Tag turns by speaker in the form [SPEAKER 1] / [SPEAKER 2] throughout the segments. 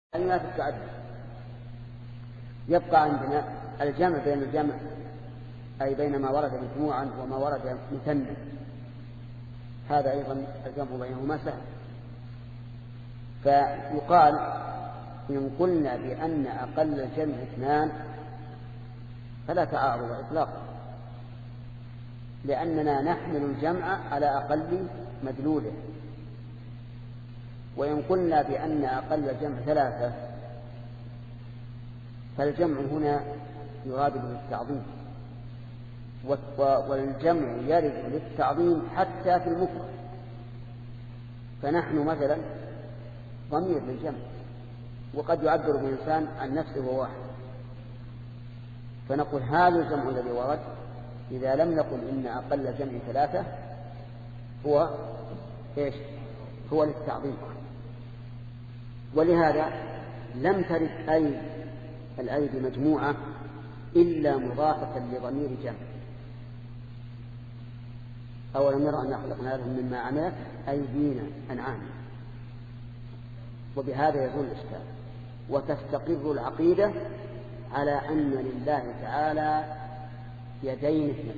[SPEAKER 1] لا في التعدد. يبقى عندنا الجمع بين الجمع أي بين ما ورد مجموعا وما ورد مثنى، هذا أيضا الجمع بينهما سهل. فيقال إن قلنا بأن أقل الجمع 2 فلا تعارض إطلاقا، لأننا نحمل الجمع على أقل مدلوله. وإن قلنا بأن أقل الجمع 3 فالجمع هنا يراد بالتعظيم، والجمع يرد للتعظيم حتى في المفرد. فنحن مثلا ضمير للجمع، وقد يعبر الإنسان عن نفسه وواحد، فنقول هذا الجمع الذي ورد إذا لم نقل إن أقل الجمع 3 هو إيش؟ هو للتعظيم. ولهذا لم ترد الأيدي مجموعة إلا مضافة لضمير جمع. أولم يروا أن خلقنا لهم مما عملت أيدينا أنعام. وبهذا يزول الإشكال وتستقر العقيدة على أن لله تعالى يدين 2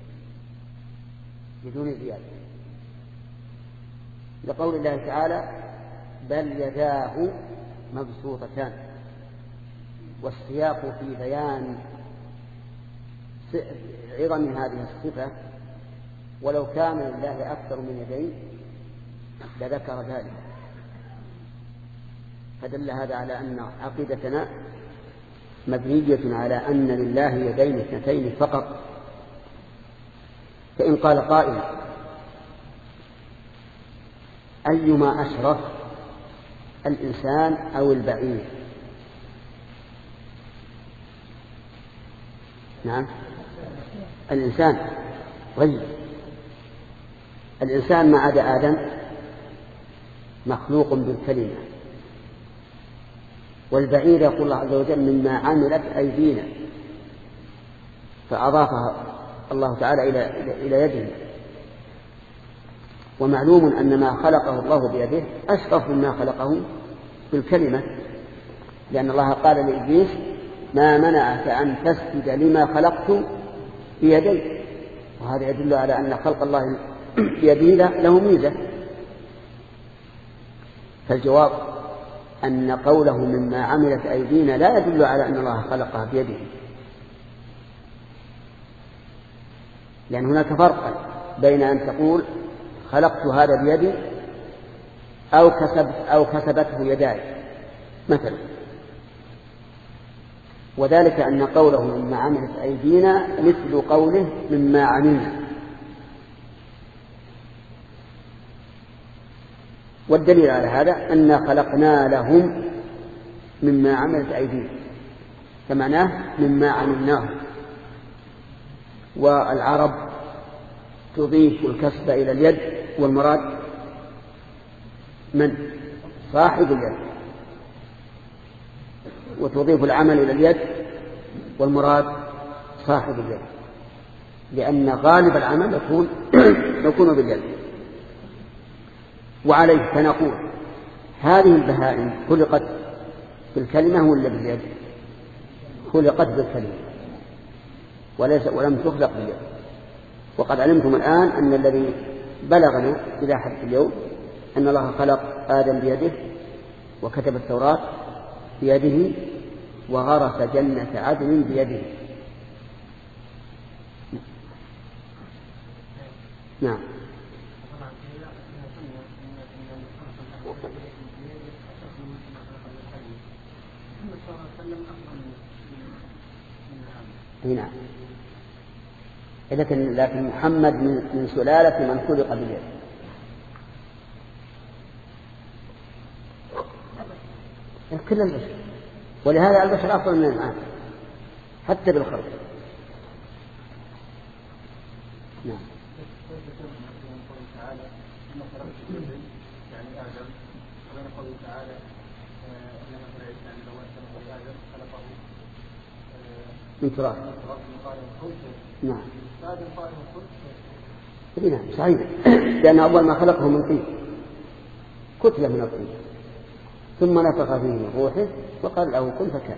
[SPEAKER 1] بدون زيادة، لقول الله تعالى بل يداه مبسوطتان. والسياق في بيان عظم هذه الصفة، ولو كان لله أكثر من يدين لذكر ذلك، فدل هذا على أن عقيدتنا مبنية على أن لله يدين 2 فقط. فإن قال قائل أيما أشرف الإنسان أو البعير؟ نعم الإنسان. طيب الإنسان ما عدا آدم مخلوق بالكلمة، والبعير يقول الله عز وجل مما عملت أيدينا، فأضافها الله تعالى إلى يده. ومعلوم أن ما خلقه الله بيده أشرف مما خلقه بالكلمة، لأن الله قال لإبليس ما منعك أن تسجد لما خلقت بيدي. وهذا يدل على أن خلق الله بيده له ميزة. فالجواب أن قوله مما عملت أيدينا لا يدل على أن الله خلقها بيده، لأن هناك فرق بين أن تقول خلقت هذا بيدي أو كسبته يداي مثلا. وذلك أن قوله مما عملت أيدينا مثل قوله مما عملنا. والدليل على هذا أن خلقنا لهم مما عملت أيدينا، فمعناه مما عملناه. والعرب تضيف الكسب إلى اليد، والمراد من؟ صاحب اليد. وتضيف العمل إلى اليد والمراد صاحب اليد، لأن غالب العمل يكون باليد. وعليه فنقول هذه البهائم خلقت بالكلمة ولا باليد؟ خلقت بالكلمة ولم تخلق باليد. وقد علمتم الآن أن الذي بلغنا إلى حد اليوم أن الله خلق آدم بيده، وكتب التوراة بيده، وغرس جنة عدن بيده. نعم. نعم. لكن محمد من سلالة من خلق باليد. كل البشر، ولهذا البشر أفضل من الأنعام حتى بالخلق. نعم. من تراب. نعم. نعم صحيح، لأن أول ما خلقه من طين، كتلة من الطين. ثم نفخ فيه من روحه وقال له كن فكان.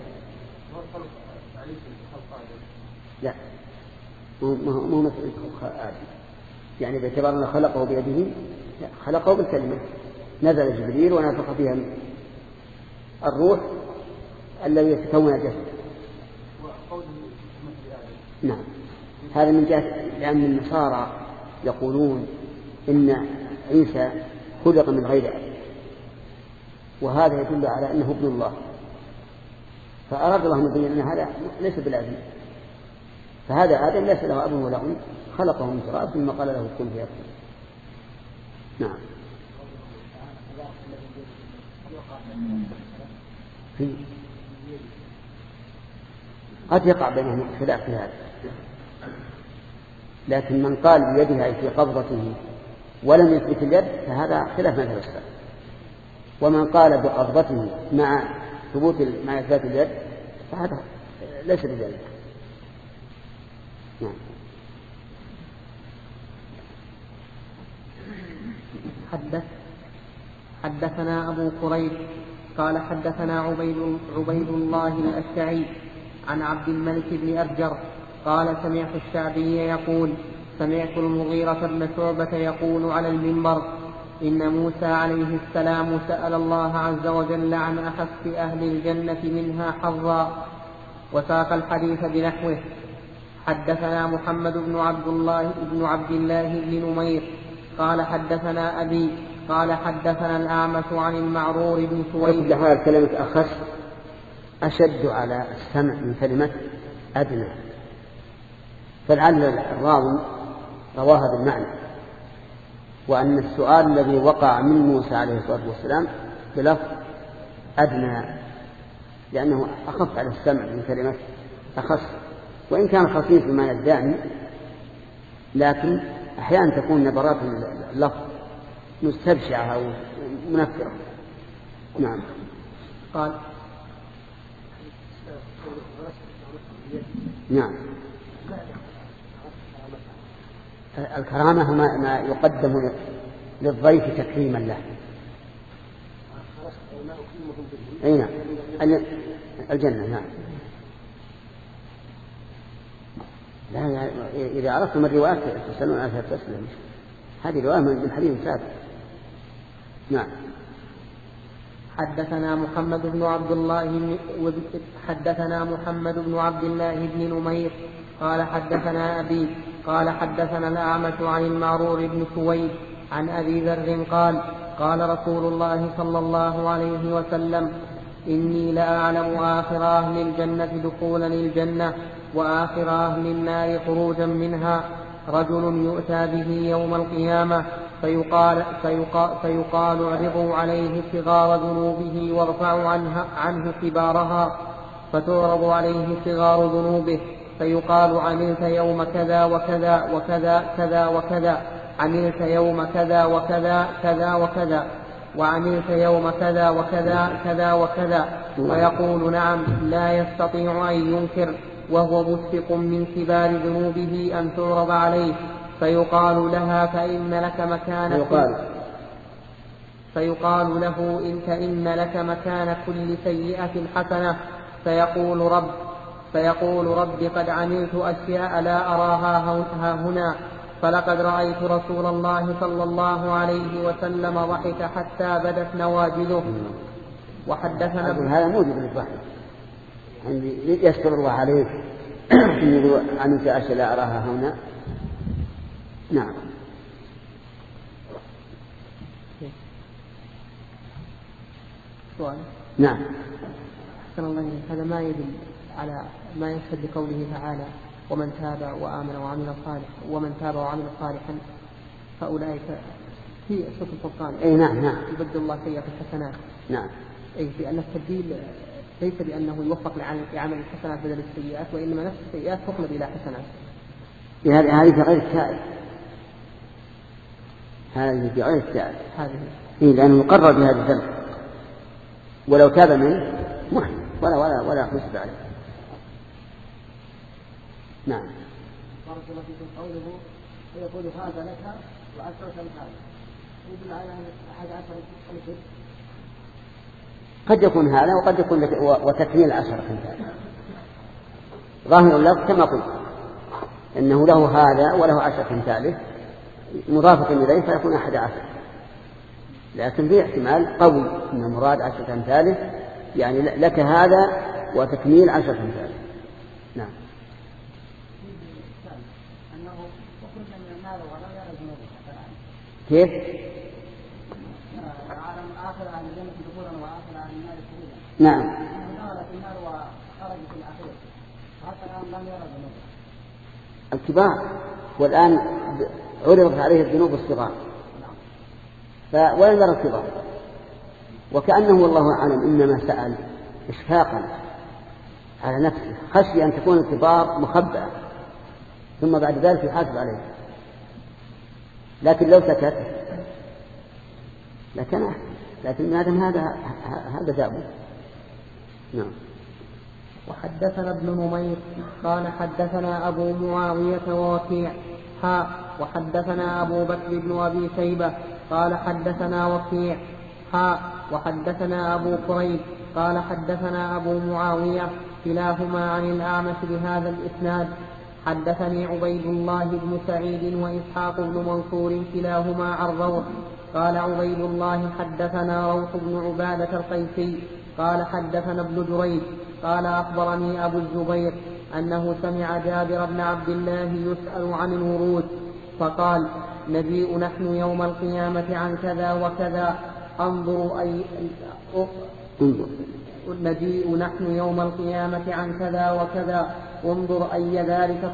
[SPEAKER 1] لا مو مسألة آدم، يعني باعتبار أنه خلقه بيده، لا خلقه بالكلمة. نزل جبريل ونفخ فيها الروح الذي يتكون الجسد. نعم هذا من جهة، لأن النصارى يقولون إن عيسى خلق من غير أب، وهذا يدل على أنه ابن الله، فأراد الله أن يبين أن هذا ليس بالابن، فهذا آدم ليس له أب ولا أم، خلقه من تراب ثم قال له كن فيكون. نعم قد يقع بينهم خلاف في هذا، لكن من قال بيدها في قبضته ولم يثبت اليد فهذا خلاف مذهب السلف، ومن قال بقبضته مع ثبوت مع إثبات اليد فهذا ليس بذلك. نعم.
[SPEAKER 2] حدثنا أبو قريب قال حدثنا عبيد الله الأشعري عن عبد الملك بن أرجر قال سمعت الشعبي يقول سمعت المغيرة بن شعبة يقول على المنبر إن موسى عليه السلام سأل الله عز وجل عن أخف أهل الجنة منها حظا، وساق الحديث بنحوه. حدثنا محمد بن عبد الله بن نمير قال حدثنا أبي قال حدثنا الأعمش عن المعرور بن سويد.
[SPEAKER 1] هذا كلمة أخف أشد على السمع من كلمة أدنى، فلعل الراوي رواها بالمعنى، وأن السؤال الذي وقع من موسى عليه الصلاة والسلام بلفظ أدنى لأنه أخف على السمع من كلمة أخص، وإن كان خفيف بما يدعي، لكن أحيانا تكون نبرات اللفظ مستبشعة أو منفرة. نعم.
[SPEAKER 2] قال
[SPEAKER 1] نعم الكرامة ما يقدم للضيف تكريما له. أي نعم الجنة. نعم لا إذا عرفتم الروايات تسألون عنها تسلم، هذه رواية من حديث ثابت. نعم.
[SPEAKER 2] حدثنا محمد بن عبد الله بن نمير قال حدثنا أبي قال حدثنا الأعمش عن المعرور بن سويد عن أبي ذر قال قال رسول الله صلى الله عليه وسلم إني لأعلم آخر أهل الجنة دخولا الجنة وآخر أهل النار خروجا منها، رجل يؤتى به يوم القيامة فيقال اعرضوا عليه صغار ذنوبه وارفعوا عنه كبارها، فتعرض عليه صغار ذنوبه فيقال عملت يوم كذا وكذا وكذا كذا وكذا، عملت يوم كذا وكذا كذا وكذا، وعملت يوم كذا وكذا كذا وكذا، ويقول نعم لا يستطيع أن ينكر وهو مشفق من كبار ذنوبه أن تعرض عليه، فيقال لها فإن لك مكان فيقال له إن لك مكان كل سيئة حسنة، فيقول رب قد عملت أشياء لا أراها ها هنا، فلقد رأيت رسول الله صلى الله عليه وسلم ضحك حتى بدت نواجذه. وحدثنا
[SPEAKER 1] هذا موجب للضحك، يستر الله عليه عملت أشياء لا أراها هنا. نعم.
[SPEAKER 2] سؤال.
[SPEAKER 1] نعم.
[SPEAKER 2] أحسن الله إليك. هذا ما يدل على ما يشهد بقوله تعالى ومن تاب وآمن وعمل صالحا فأولئك في سورة الفرقان.
[SPEAKER 1] أي نعم نعم.
[SPEAKER 2] يبدل الله سيئات الحسنات.
[SPEAKER 1] نعم.
[SPEAKER 2] أي في أن التبديل ليس بأنه يوفق لعمل الحسنات بدل السيئات، وإنما نفس السيئات تقلب إلى حسنات.
[SPEAKER 1] هذه في غير التائب. هذه في غير التائب.
[SPEAKER 2] هذه.
[SPEAKER 1] لأنه مقرر بهذا الذنب، ولو تاب منه محن ولا حسب عليه. نعم.
[SPEAKER 3] بارك الله فيكم. قوله ويقول هذا لك وعشرة أمثال، يدل على أن 11 مثل.
[SPEAKER 1] قد يكون هذا وقد يكون وتكميل 10 أمثال. ظاهر اللفظ كما قلت إنه له هذا وله 10 أمثاله مضافة إليه فيكون 11، لكن في احتمال قوي أن المراد 10 أمثاله، يعني لك هذا وتكميل 10 أمثاله. نعم. كيف؟ نعم. الكبار، والآن عرضت عليه الذنوب الصغار وين يرى الكبار، وكأنه والله أعلم إنما سأل إشفاقا على نفسه، خشي أن تكون الكبار مخبأة ثم بعد ذلك يحاسب عليه، لكن لو سكت لكن أحسن، لكن هذا دابه. نعم.
[SPEAKER 2] وحدثنا ابن نمير قال حدثنا أبو معاوية ووكيع وحدثنا أبو بكر بن أبي شيبة قال حدثنا وكيع وحدثنا أبو كريب قال حدثنا أبو معاوية كلاهما عن الأعمش بهذا الإسناد. حدثني عبيد الله بن سعيد وإسحاق بن منصور كلاهما عن روح. قال عبيد الله حدثنا روح بن عبادة القيسي قال حدثنا ابن جريج قال أخبرني أبو الزبير أنه سمع جابر بن عبد الله يسأل عن الورود فقال نجيء نحن يوم القيامة عن كذا وكذا نجيء نحن يوم القيامة عن كذا وكذا انظر أي ذلك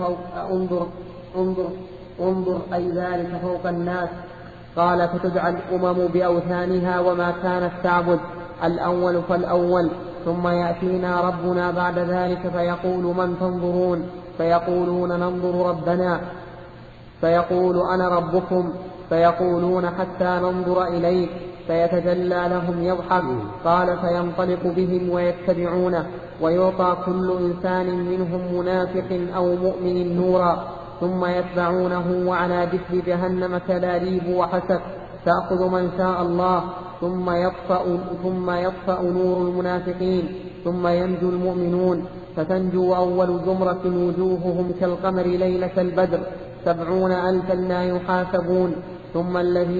[SPEAKER 2] فوق الناس. قال فتدعى الأمم بأوثانها وما كانت تعبد الأول فالأول، ثم يأتينا ربنا بعد ذلك فيقول من تنظرون؟ فيقولون ننظر ربنا، فيقول أنا ربكم، فيقولون حتى ننظر إليك، فيتجلى لهم يضحك. قال فينطلق بهم ويتبعونه، ويعطى كل إنسان منهم منافق أو مؤمن نورا، ثم يتبعونه، وعلى جسر جهنم كلاليب وحسك تأخذ من شاء الله، ثم يطفأ نور المنافقين، ثم ينجو المؤمنون، فتنجو أول زمرة وجوههم كالقمر ليلة البدر 70,000 لا يحاسبون، ثم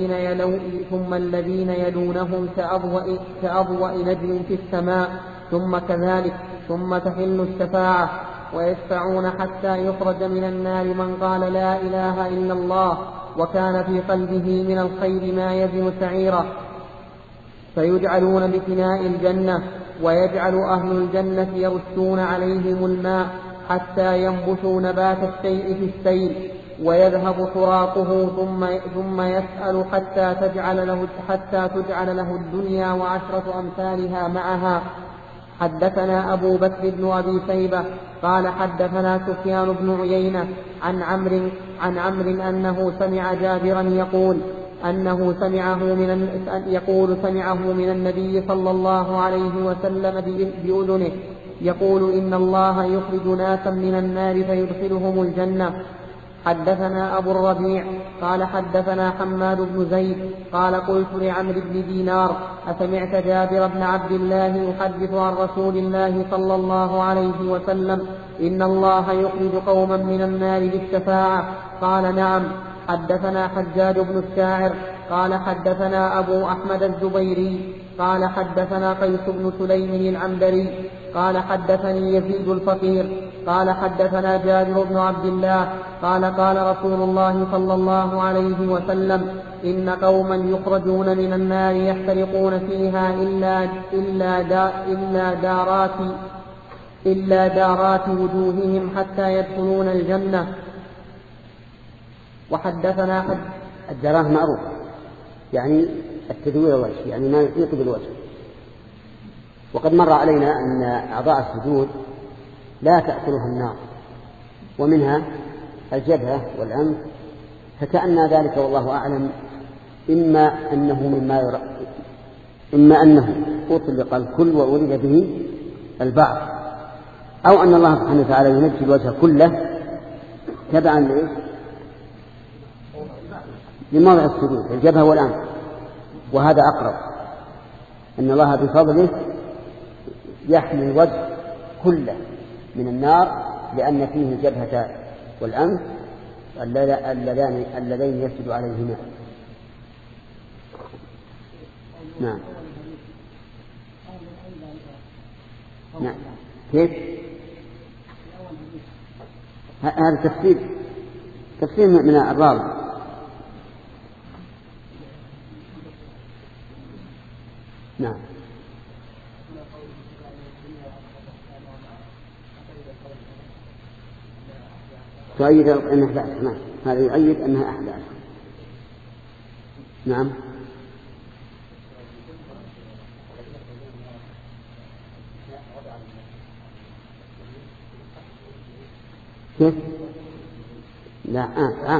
[SPEAKER 2] الذين يلونهم كأضواء نجم في السماء، ثم كذلك، ثم تحل الشفاعة، ويشفعون حتى يخرج من النار من قال لا إله إلا الله وكان في قلبه من الخير ما يزن سعيرا، فيجعلون بفناء الجنة، ويجعل أهل الجنة يرشون عليهم الماء حتى ينبتوا نبات الشيء في السيل، ويذهب تراقه، ثم يسأل حتى تجعل له الدنيا و10 أمثالها معها. حدثنا أبو بكر بن أبي شيبة قال حدثنا سفيان بن عيينة عن عمرو أنه سمع جابرا يقول سمعه من النبي صلى الله عليه وسلم بأذنه يقول إن الله يخرج ناسا من النار فيدخلهم الجنة. حدثنا أبو الربيع قال حدثنا حماد بن زيد قال قلت لعمرو بن دينار أسمعت جابر بن عبد الله يحدث عن رسول الله صلى الله عليه وسلم إن الله يخرج قوما من النار بالشفاعة؟ قال نعم. حدثنا حجاج بن الشاعر قال حدثنا أبو أحمد الزبيري قال حدثنا قيس بن سليم العنبري قال حدثني يزيد الفقير قال حدثنا جابر بن عبد الله قال قال رسول الله صلى الله عليه وسلم إن قوما يخرجون من النار يحترقون فيها إلا دارات وجوههم حتى يدخلون الجنة. وحدثنا
[SPEAKER 1] الدراه معروف يعني التدوير الوجه، يعني ما يحيط بالوجه، وقد مر علينا أن أعضاء السجود لا تأكلها النار، ومنها الجبهة والأنف، فكأن ذلك والله أعلم إما أنه أطلق الكل وأريد به البعض، أو أن الله سبحانه وتعالى ينجي الوجه كله تبعا لموضع السجود الجبهة والأنف، وهذا أقرب، أن الله بفضله يحمي الوجه كله من النار لأن فيه الجبهة والأنف اللذين يسجد عليهما. نعم. نعم. كيف؟ هذا تفسير من الراوي. نعم. تؤيد أنها 11. نعم. هذا يؤيد أنها 11. نعم. كيف؟ لا عام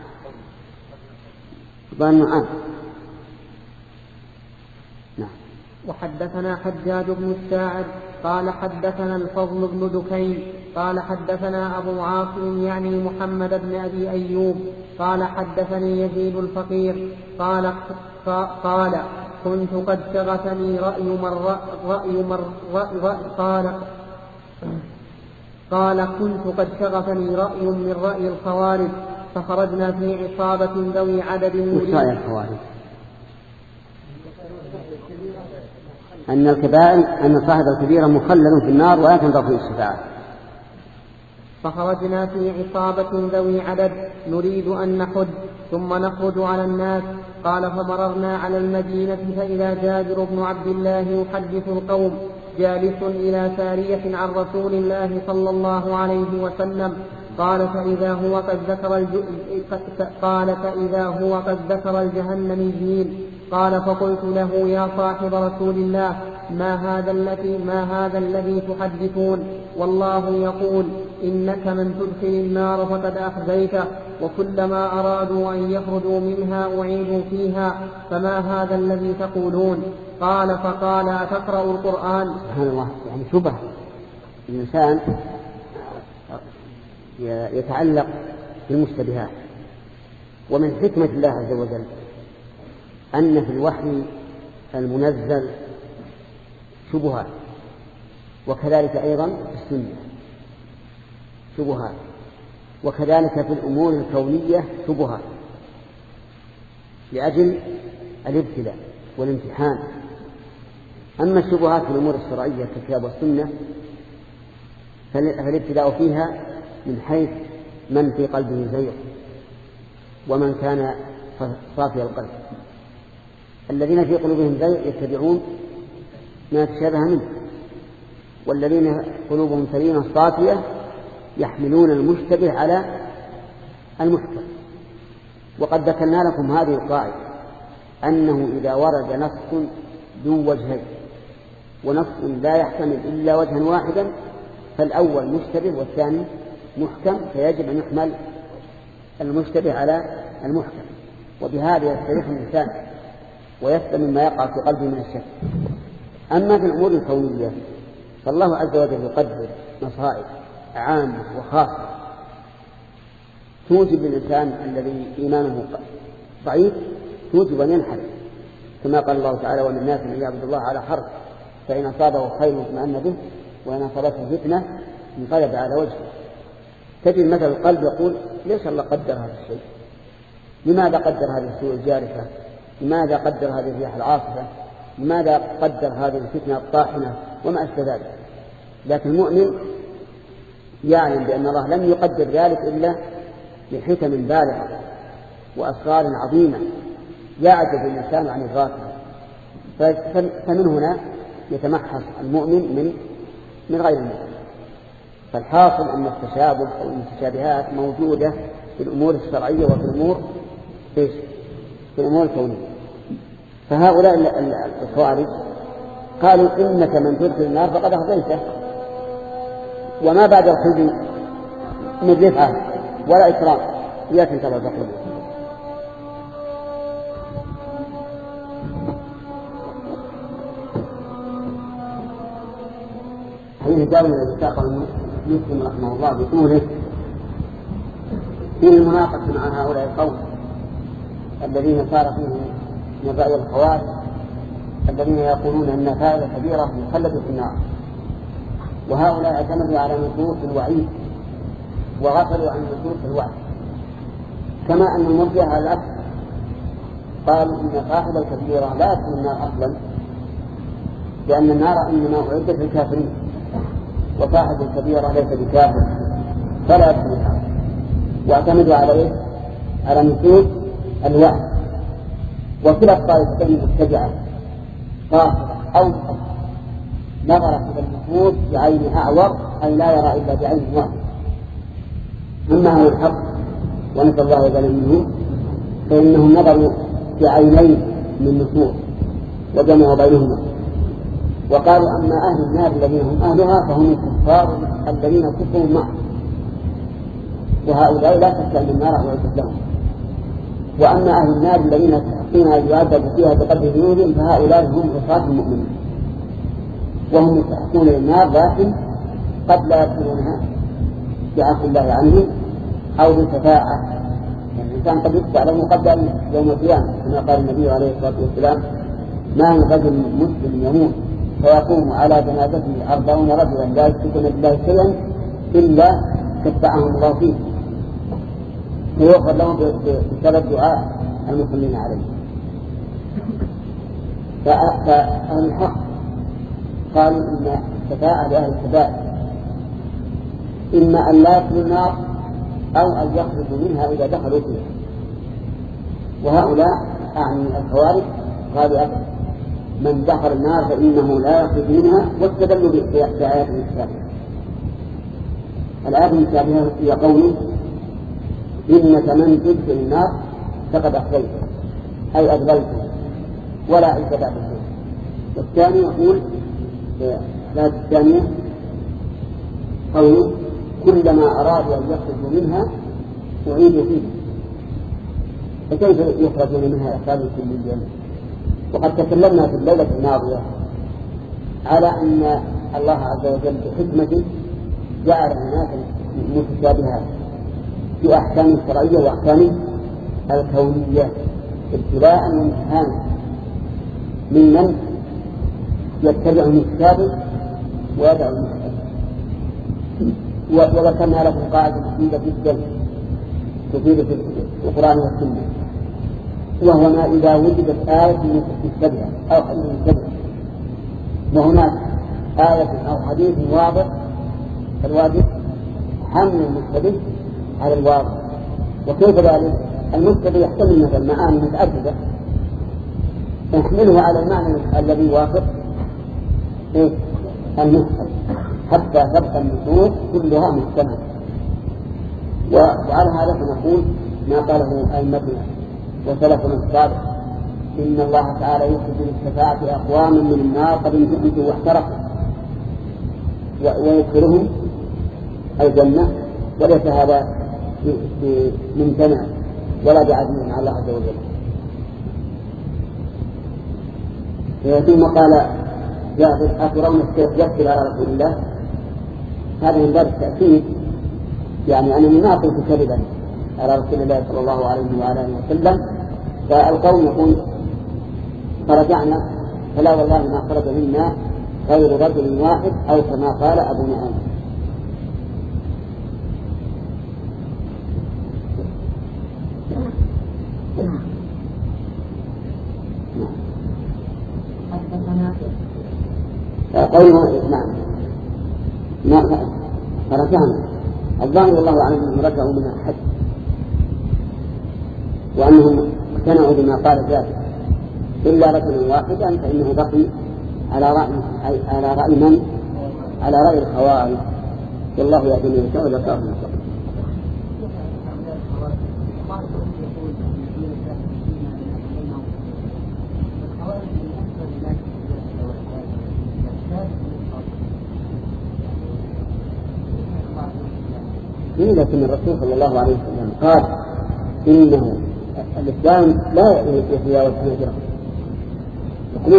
[SPEAKER 1] ظن عام. نعم.
[SPEAKER 2] وحدثنا حجاج بن الساعد قال حدثنا الفضل بن دكين قال حدثنا أبو عاصم يعني محمد بن أبي أيوب قال حدثني يزيد الفقير قال كنت قد شغفني كنت قد شغفني رأي من رأي الخوارج فخرجنا في عصابة ذوي عدد
[SPEAKER 1] مريد. الخوارج أن الكبائر أن صاحب الكبيرة مخلد في النار ولا تنظر في الشفاعة.
[SPEAKER 2] فخرجنا في عصابة ذوي عدد نريد أن نحج ثم نخرج على الناس. قال فمررنا على المدينة فإذا جابر بن عبد الله يحدث القوم جالس إلى سارية عن رسول الله صلى الله عليه وسلم. قال فإذا هو قد ذكر الجهنميين. قال فقلت له يا صاحب رسول الله ما هذا الذي تحدثون؟ والله يقول إنك من تدخل النار فقد أخزيته وكلما أرادوا أن يخرجوا منها أعيدوا فيها فما هذا الذي تقولون؟ قال فقال أتقرأ القرآن؟
[SPEAKER 1] سبحان الله. يعني شبه الإنسان يتعلق بالمشتبهات. ومن حكمة الله عز وجل أن في الوحي المنزل شبهات وكذلك أيضا في السنة شبهات وكذلك في الأمور الكونية شبهات لأجل الابتلاء والامتحان. أما الشبهات في الأمور الشرعية كالكتاب والسنة فالابتلاء فيها من حيث من في قلبه زيغ ومن كان صافي القلب. الذين في قلوبهم زيغ يتبعون ما تشابه منه والذين قلوبهم سليمة صافية يحملون المشتبه على المحكم. وقد ذكرنا لكم هذه القاعدة أنه إذا ورد نص ذو وجهين ونص لا يحتمل إلا وجها واحدا فالأول مشتبه والثاني محكم فيجب أن يحمل المشتبه على المحكم. وبهذا يستريح الإنسان ويسلم مما يقع في قلبه من الشك. أما في الأمور الكونية فالله عز وجل يقدر مصائب عامة وخاصة توجب للإنسان الذي إيمانه ضعيف توجب أن ينحرف كما قال الله تعالى ومن الناس من يعبد الله على حرف فإن أصابه خير اطمأن به وإن أصابته فتنة انقلب على وجهه. تجد مثل القلب يقول ليش الله قدر هذا الشيء؟ لماذا قدر هذه السوء الجارفة؟ لماذا قدر هذه الرياح العاصفة؟ لماذا قدر هذه الفتنة الطاحنة وما أشبه ذلك؟ لكن المؤمن يعلم بأن الله لم يقدر ذلك إلا لحكم بالغة وأسرار عظيمة يعجز الإنسان عن إدراكها. فمن هنا يتمحص المؤمن من غير المؤمن. فالحاصل أن التشابه أو المتشابهات موجودة في الأمور الشرعية وفي الأمور في الأمور الكونية. فهؤلاء الخوارج قالوا إنك من تدخل النار فقد أخزيته وما بعد الخزي من رفعة ولا إكرام لا تنتظر تقول. حين جاءوا الاتفاق المسلم رحمه الله بطوله في المناقشة مع هؤلاء القوم الذين صار فيهم من رأي الخوارج الذين يقولون أن فاعل كبيرة مخلد في النار وهؤلاء اعتمدوا على نصوص الوعيد وغفلوا عن نصوص الوعد، كما أن المرجئة على العكس قالوا إن صاحب الكبيرة لا يدخل النار أصلا، لأن النار إنما أعدت للكافرين، وصاحب الكبيرة ليس بكافر فلا يدخل النار. واعتمدوا على إيه؟ على نصوص الوعد. وكلا الطائفتين مبتدعة قاصرة أو نظرت إلى النصوص بعين أعور أي لا يرى إلا بعين واحد. أما أهل الحق ونسأل الله يجعل منهم فإنهم نظروا بعينين من نصوص وجمعوا بينهما، وقالوا أما أهل النار الذين هم أهلها فهم الكفار الذين كفروا معه، وهؤلاء لا شك أن النار أعدت لهم. وأما أهل النار الذين يستحقون أن يعذبوا فيها بقدر ذنوبهم فهؤلاء هم عصاة المؤمنين، وهم يستحقون للنار لكن قد لا يدخلونها بعفو الله عنهم أو بالشفاعة. يعني الإنسان قد يشفع له قبل يوم القيامة، كما قال النبي عليه الصلاة والسلام: ما من رجل مسلم يموت فيقوم على جنازته 40 رجلا لا يشركون بالله شيئا إلا شفعهم الله فيه، فيغفر لهم بسبب دعاء المسلمين عليه. فأهل الحق قالوا إن الشفاعة لأهل الكبائر إما أن لا يدخلوا النار أو أن يخرجوا منها إذا دخلوا فيها. وهؤلاء أعني الخوارج قالوا أبدا من دخل النار فإنه لا يخرج منها، واستدلوا بآيات المشابهة. الآيات المشابهة هي قوله: إنك من تدخل النار فقد أخذيته أي أذللته ولا عيش بعد الخير. والثاني يقول الآية الثانية قوله: كلما أرادوا أن يخرجوا منها أعيدوا فيها. فكيف يخرجون منها إخراجا كليا؟ وقد تكلمنا في الليلة الماضية على أن الله عز وجل بحكمته جعل هناك متشابهات في أحكام الشرعية وأحكام الكونية ابتلاء وامتحانا ممن يتبع المتشابه ويدع المتشابه. وذكرنا لكم قاعدة مفيدة جدا تفيد في القرآن والسنة، وهو ما إذا وجدت آية مشتبهة أو حديث مشتبه وهناك آية أو حديث واضح فالواجب حمل المشتبه على الواضح. وكيف ذلك؟ المشتبه يحتمل مثل معاني متعددة نحمله على المعنى الذي يوافق المشتبه حتى تبقى النصوص كلها محكمة. وعلى هذا فنقول ما قاله أئمتنا وسلفنا الصالح: إن الله تعالى يخرج للشفاعة أقواما من النار قد انتهكوا واحترقوا ويدخلهم الجنة، وليس هذا بممتنع ولا بعزيز على الله عز وجل. ثم قال جابر: أترون السيف يقتل على رسول الله؟ هذا من باب التأكيد، يعني أنني ما قلت كذبا على رسول الله صلى الله عليه وآله وسلم. فالقوم يقول: فرجعنا فلا والله ما خرج منا غير رجل واحد، أو كما قال أبو نعيم. قوله نعم فرجعنا الظاهر الله عنهم رجعوا من الحج، وأنهم اقتنعوا بما قال جابر إلا رجلا واحدا فإنه بقي على رأي من؟ على رأي الخوارج. والله يأتي من يشاء ويذكره من يشاء. لكن الرسول صلى الله عليه وسلم قال إنه الإسلام لا يتجاوز حناجرهم. القلوب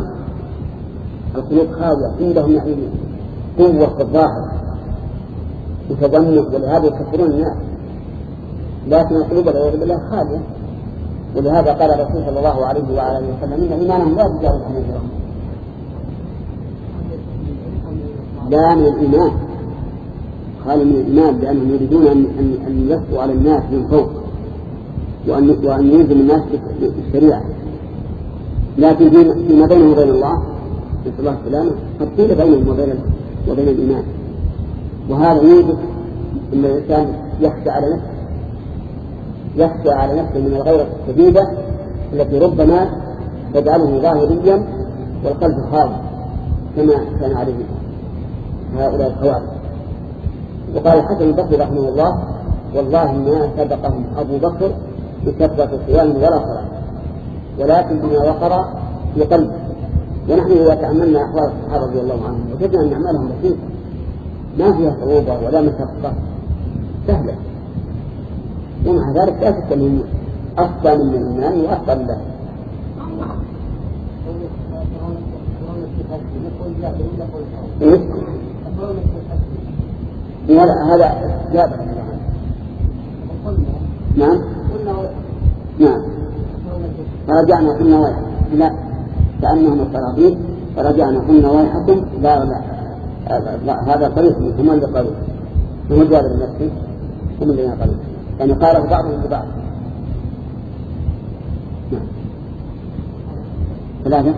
[SPEAKER 1] خاوية عندهم يعني قوة في الظاهر وتضمن، ولهذا يكفرون الناس، لكن القلوب والعياذ بالله خالية. ولهذا قال الرسول صلى الله عليه وآله وسلم إن إيمانهم لا يتجاوز حناجرهم. لا من الإيمان، خالي من الإيمان، لأنهم يريدون أن يسطوا على الناس من فوق وأن يلزم الناس بالشريعة. لكن فيما بينه وبين الله نسأل الله السلامة فصيل بينهم وبين الإيمان. وهذا يوجد أن الإنسان يخشى على نفسه من الغيرة الشديدة التي ربما تجعله ظاهريا والقلب خالي كما كان عليه هؤلاء الخوارج. وقال الحسن البصري رحمه الله: والله ما سبقهم أبو بكر بكثرة صيام ولا صلاة، ولكن بما وقر في قلبه. ونحن إذا تأملنا أحوال الصحابة رضي الله عنهم وجدنا أن أعمالهم بسيطة ما فيها صعوبة ولا مشقة، سهلة، ومع ذلك لا شك أنهم أفضل من الإيمان وأفضل الله. هذا جابر. نعم فرجعنا قلنا ويحكم، لا كأنهم الصراطير فرجعنا قلنا ويحكم، لا هذا طريق هم اللي قالوا هم جابر نفسه هم اللي قالوا، يعني قاله بعضهم لبعض. نعم. ثلاثة.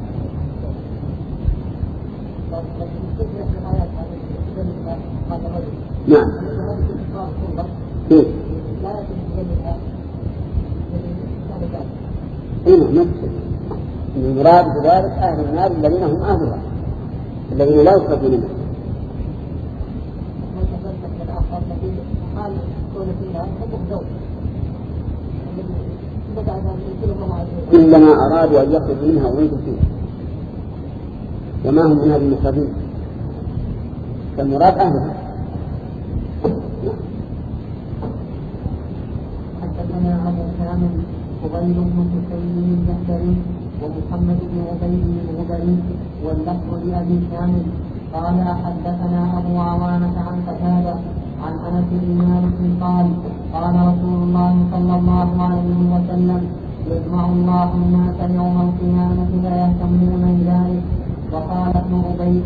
[SPEAKER 1] نعم. كيف؟ نفسه المراد بذلك أهل النار الذين هم أهلها الذين لا يخرجون منها. كلما أرادوا أن يخرجوا منها أعيدوا فيها وما هم من هذه المخرجين، فالمراد أهلها.
[SPEAKER 2] حدثنا أبو كامل فضيل بن حسين الجحدري ومحمد بن عبيد الغبري واللفظ لأبي كامل قال حدثنا أبو عوانة عن قتادة عن أنس بن مالك قال قال رسول الله صلى الله عليه وسلم: يجمع الله الناس يوم القيامة فيهتمون بذلك. وقال ابن عبيد: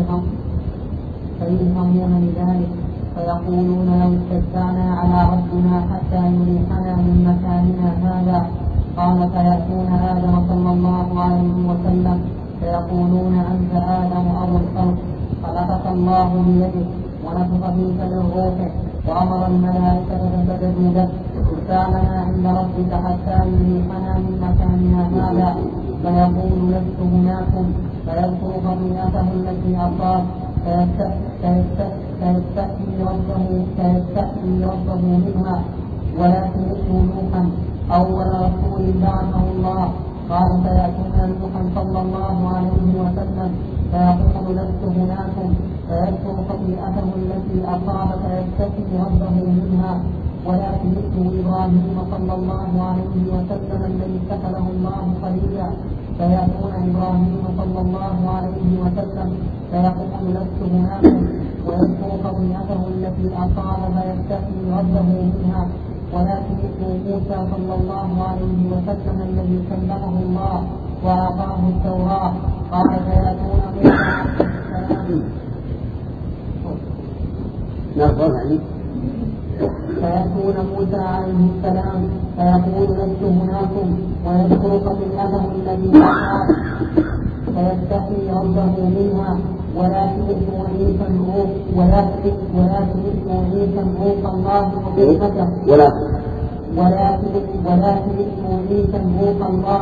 [SPEAKER 2] فيلهمون بذلك فيقولون: لو استشفعنا على ربنا حتى يريحنا من مكاننا هذا. قال: فيأتون آدم صلى الله عليه وسلم فيقولون: أنت آدم أبو الخلق، خلقك الله بيده ونفخ فيك من روحه وأمر الملائكة فسجدوا لك، استعملنا عند ربك حتى يريحنا من مكاننا هذا. فيقول: لست هناكم، فيذكر خطيئته التي أصاب فيستحيي ربه منها. ولكن اسمه نوحا أول رسول بعثه الله. قال: فيأتون نوحا صلى الله عليه وسلم فيقول: لست هناكم، فيذكر خطيئته التي أصاب فيستحيي ربه منها. ولكن اسمه إبراهيم صلى الله عليه وسلم الذي اتخذه الله خليلا. فيأتون إبراهيم صلى الله عليه وسلم فيقول: لست هناكم، ويذكر خطيئته التي أصاب فيستحيي ربه منها. ولكن اسمه موسى صلى الله عليه وسلم الذي كلمه الله وأعطاه التوراة. قال: فيأتون موسى عليه السلام فيقول: لست هناكم، ويذكر خطيئته التي أصاب فيستحيي ربه منها. ولكن اسمه عيسى الروح الله وكلمته. ولكن اسمه عيسى الروح الله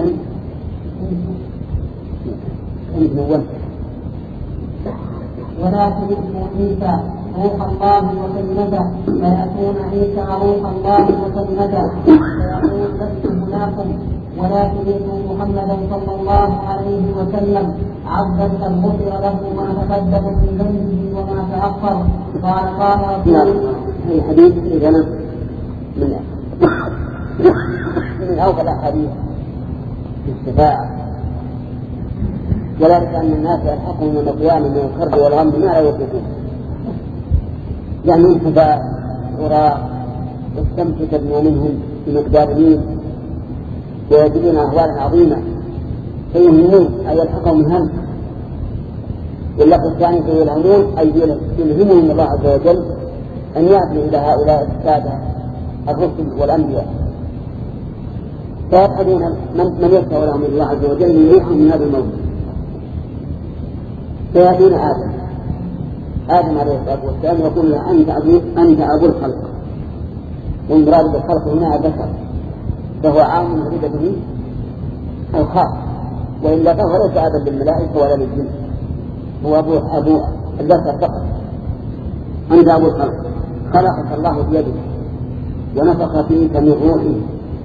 [SPEAKER 2] ولكن اسمه عيسى روح الله وكلمته. فيأتون عيسى روح الله وكلمته فيقول: لست هناكم، ولكن اسمه محمدا صلى الله عليه وسلم عبدا قد غفر له ما تقدم من ذنبه وما تأخر. قال رسول
[SPEAKER 1] الحديث إذا من أوفى الأحاديث في الشفاعة، وذلك أن الناس يلحقهم من القيامة من الكرب والغم ما لا يطيقون، يعني انتفاع وراء واستمسك بما منهم بمقدار مين، ويجدون أهوالا عظيمة فيهمون أن يلحقهم هم واللفظ الثاني في العموم أي يلهمهم الله عز وجل أن يأتوا إلى هؤلاء السادة الرسل والأنبياء فيبحثون من يسعى لهم الله عز وجل يريحهم من هذا الموت. فيأتون آدم عليه الصلاة والسلام يقول له أنت أبو الخلق، والمراد بالخلق هنا البشر، فهو عام يريد به الخاص، وإلا فهو ليس أبا للملائكة ولا للجن، هو أبو البشر فقط. أنت أبو الخلق، خلقك الله بيده ونفخ فيك من روحه،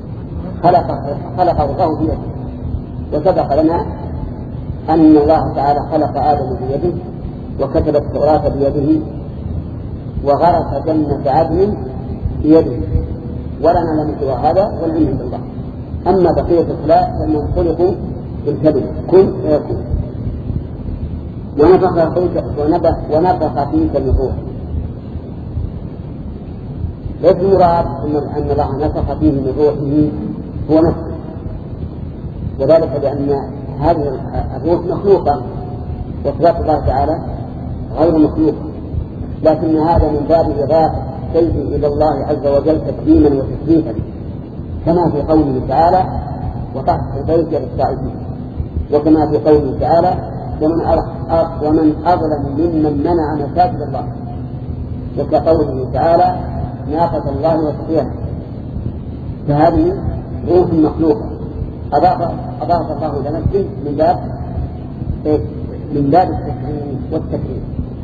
[SPEAKER 1] خلق الله بيده. وسبق لنا أن الله تعالى خلق آدم بيده وكتب التوراة بيده وغرس جنة عدن بيده، ولا نعلم سوى هذا والعلم عند الله. أما بقية الخلق فإنهم خلقوا بالكذب كن فيكون. ونفخ فيك من روحه، ليس المراد أن الله نفخ فيه من روحه هو نفسه، وذلك لأن هذه الروح مخلوقة وصفات الله تعالى غير مخلوقة، لكن هذا من باب إضافة الشيء إلى الله عز وجل تكريما وتشريفا، كما في قوله تعالى وطهر البيت للطائفين، وكما في قوله تعالى ومن أظلم ممن منع مساجد الله، وكقوله تعالى ناقة الله وسقياها. فهذه روح مخلوقة أضاف الله إلى نفسه من باب التكريم والتكريم.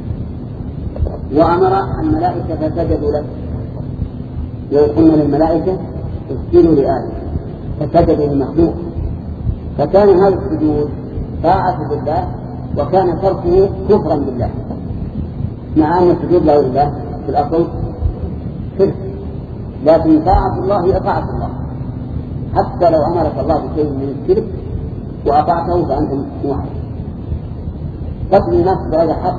[SPEAKER 1] وأمر الملائكة فسجدوا له، ويقولون للملائكة اسجدوا لآدم فسجدوا للمخلوق، فكان هذا السجود طاعة لله وكان تركه كفرا بالله، مع أن السجود لا لله في الأصل شرك، لكن طاعة الله هي طاعة الله، حتى لو أمرك الله بشيء من الشرك وأطعته فأنت موحد. قتل النفس بهذا حق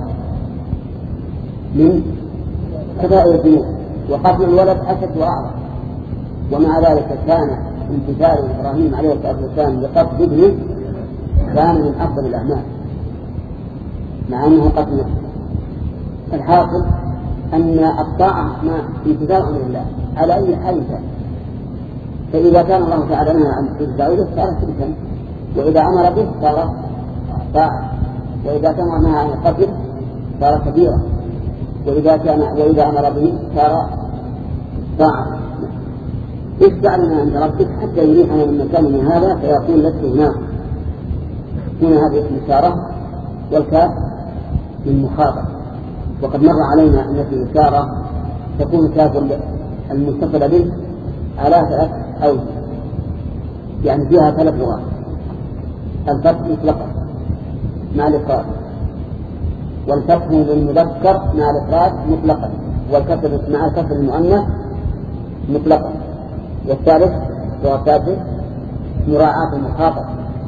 [SPEAKER 1] من كبائر الذنوب، وقتل الولد أشد وأعظم، ومع ذلك كان امتثال إبراهيم عليه الصلاة والسلام لقتل ابنه كان من أفضل الأعمال مع أنه قتل نفسه. الحاصل أن الطاعة مع امتثال أمر الله على أي حال كان، فإذا كان الله تعالى نهى عن التجاوز صار شركا، وإذا أمر به صار طاعة، وإذا كان نهى عن القتل صار كبيرا، وإذا أمر به صار طاعة. اشفع لنا عند ربك حتى يريحنا من مكاننا هذا، فيقول لست هناك. هنا هذه الإشارة والكاف للمخاطب، وقد مر علينا أن في الإشارة تكون كاف المتصل به على 3 أوجه، يعني فيها 3 لغات: الفتح مطلقا مع الإفراد، والفتح للمذكر مع الإفراد مطلقا، والكسر مع كسر المؤنث مطلقا، والثالث وكافر مراعاة المخاطب،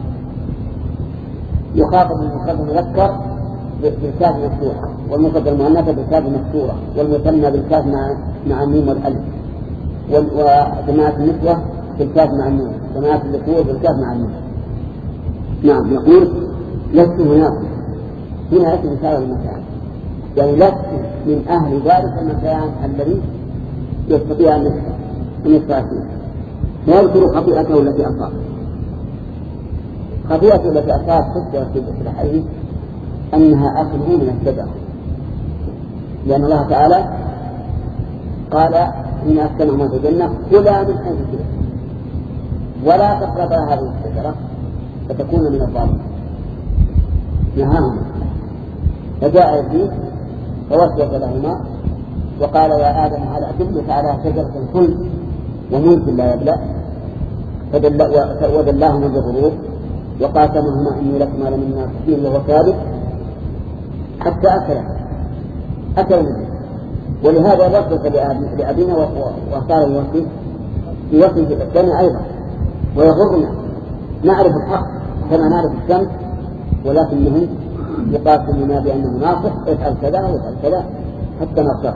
[SPEAKER 1] يخاطب المذكر بالكاف مفتوحة، والمفرد المؤنث بالكاف مكسورة، والمثنى بالكاف مع الميم والألف، وجماعة النسوة بالكاف مع النون، جماعة الذكور بالكاف مع النون. نعم، يقول لست هناك، هنا اسم إشارة المكان، يعني لست من أهل ذلك المكان الذي يستطيع أن يدفع فيه. ويذكر خطيئته التي أصاب. خطيئته التي أصاب في الحديث أنها أكله من الشجرة، لأن الله تعالى قال إن أسكنهما في الجنة كلا من حيث شئتم ولا تقربا هذه الشجرة فتكون من الظالمين. نهاهما، فجاء إبليس فوسوس لهما وقال يا آدم هل أدلك على شجرة الخلد وملك لا يبلى، ودلاهما بغرور وقاسمهما إني لكما لمن الناصحين وهو كاذب حتى أكل منه. ولهذا وصف لأبينا وصار يوصف الثاني أيضا ويغرنا. نعرف الحق كما نعرف الشمس، ولكنهم يقاسمنا بأنه ناصح افعل كذا وافعل كذا حتى نصر.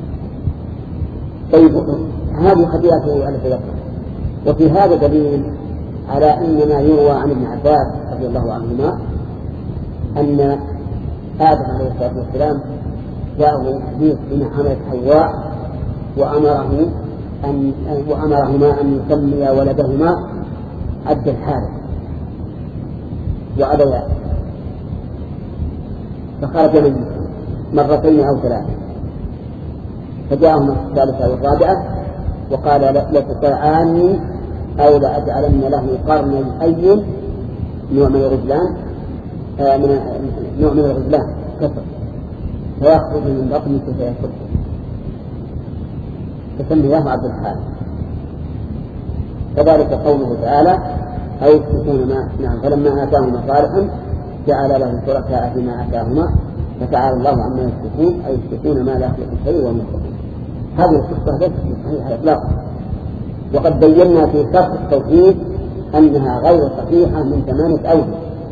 [SPEAKER 1] طيب، هذه خطيئته التي ذكرها. وفي هذا دليل على أن ما يروى عن ابن عباس رضي الله عنهما أن آدم عليه الصلاة والسلام جاءه حديث بما حملت حواء وأمرهما أن يسمي ولدهما عبد الحارث وأبيا، فخرج منه مرتين أو ثلاثة، فجاءهما الثالثة والرابعة وقال لتطيعاني أو لأجعلن له قرني أي نوع من الغزلان كسر فيخرج من بطنه فيأكله، فسمياه عبد الحارث. كذلك قوله تعالى أو يشركون فلما آتاهما صالحا جعل له شركاء فيما آتاهما فتعالى الله عما يشركون أي يشركون ما لا يخلق شيء وهم يشركون. هذه القصة ليست صحيحة إطلاقا، وقد بينا في شرح التوحيد أنها غير صحيحة من 8 أوجه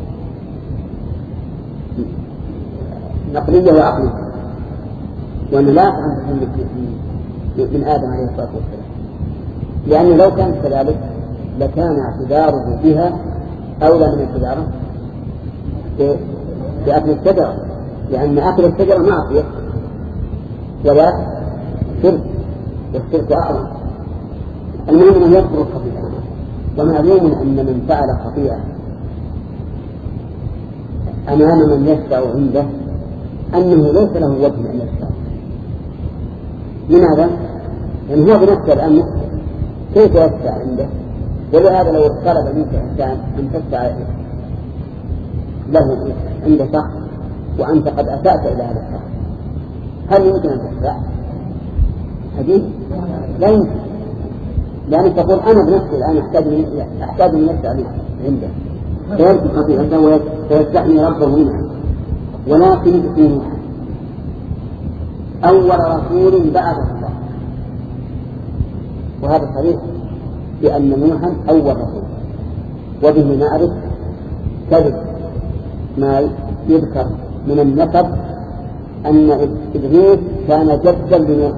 [SPEAKER 1] نقلية وعقلية، وأن لا تكون من آدم عليه الصلاة والسلام، لأنه لو كانت كذلك لكان اعتذاره بها أولى من اعتذاره بأكل الشجرة، لأن أكل الشجرة معصية ولا شرك، والشرك أعظم. المهم أن يذكر الخطيئة، ومعلوم أن من فعل خطيئة أمام من يشفع عنده أنه ليس له وجه أن يشفع. لماذا؟ لأنه هو بنفسه الآن كيف يشفع عنده؟ ولهذا لو طلب منك إنسان أن تشفع له عند شخص وأنت قد أسأت إلى هذا الشخص، هل يمكن أن تشفع؟ حديث لا يمكن، لأن تقول أنا بنفسي الآن أحتاج من يشفع لي عنده فيرجع خطيئته ويستحمي ربه منها، ولكن نوح أول رسول بعثه الله، وهذا صريح بأن نوحا أول رسول، وبه نعرف كذب ما يذكر من النسب أن إبليس كان جدا لنوح،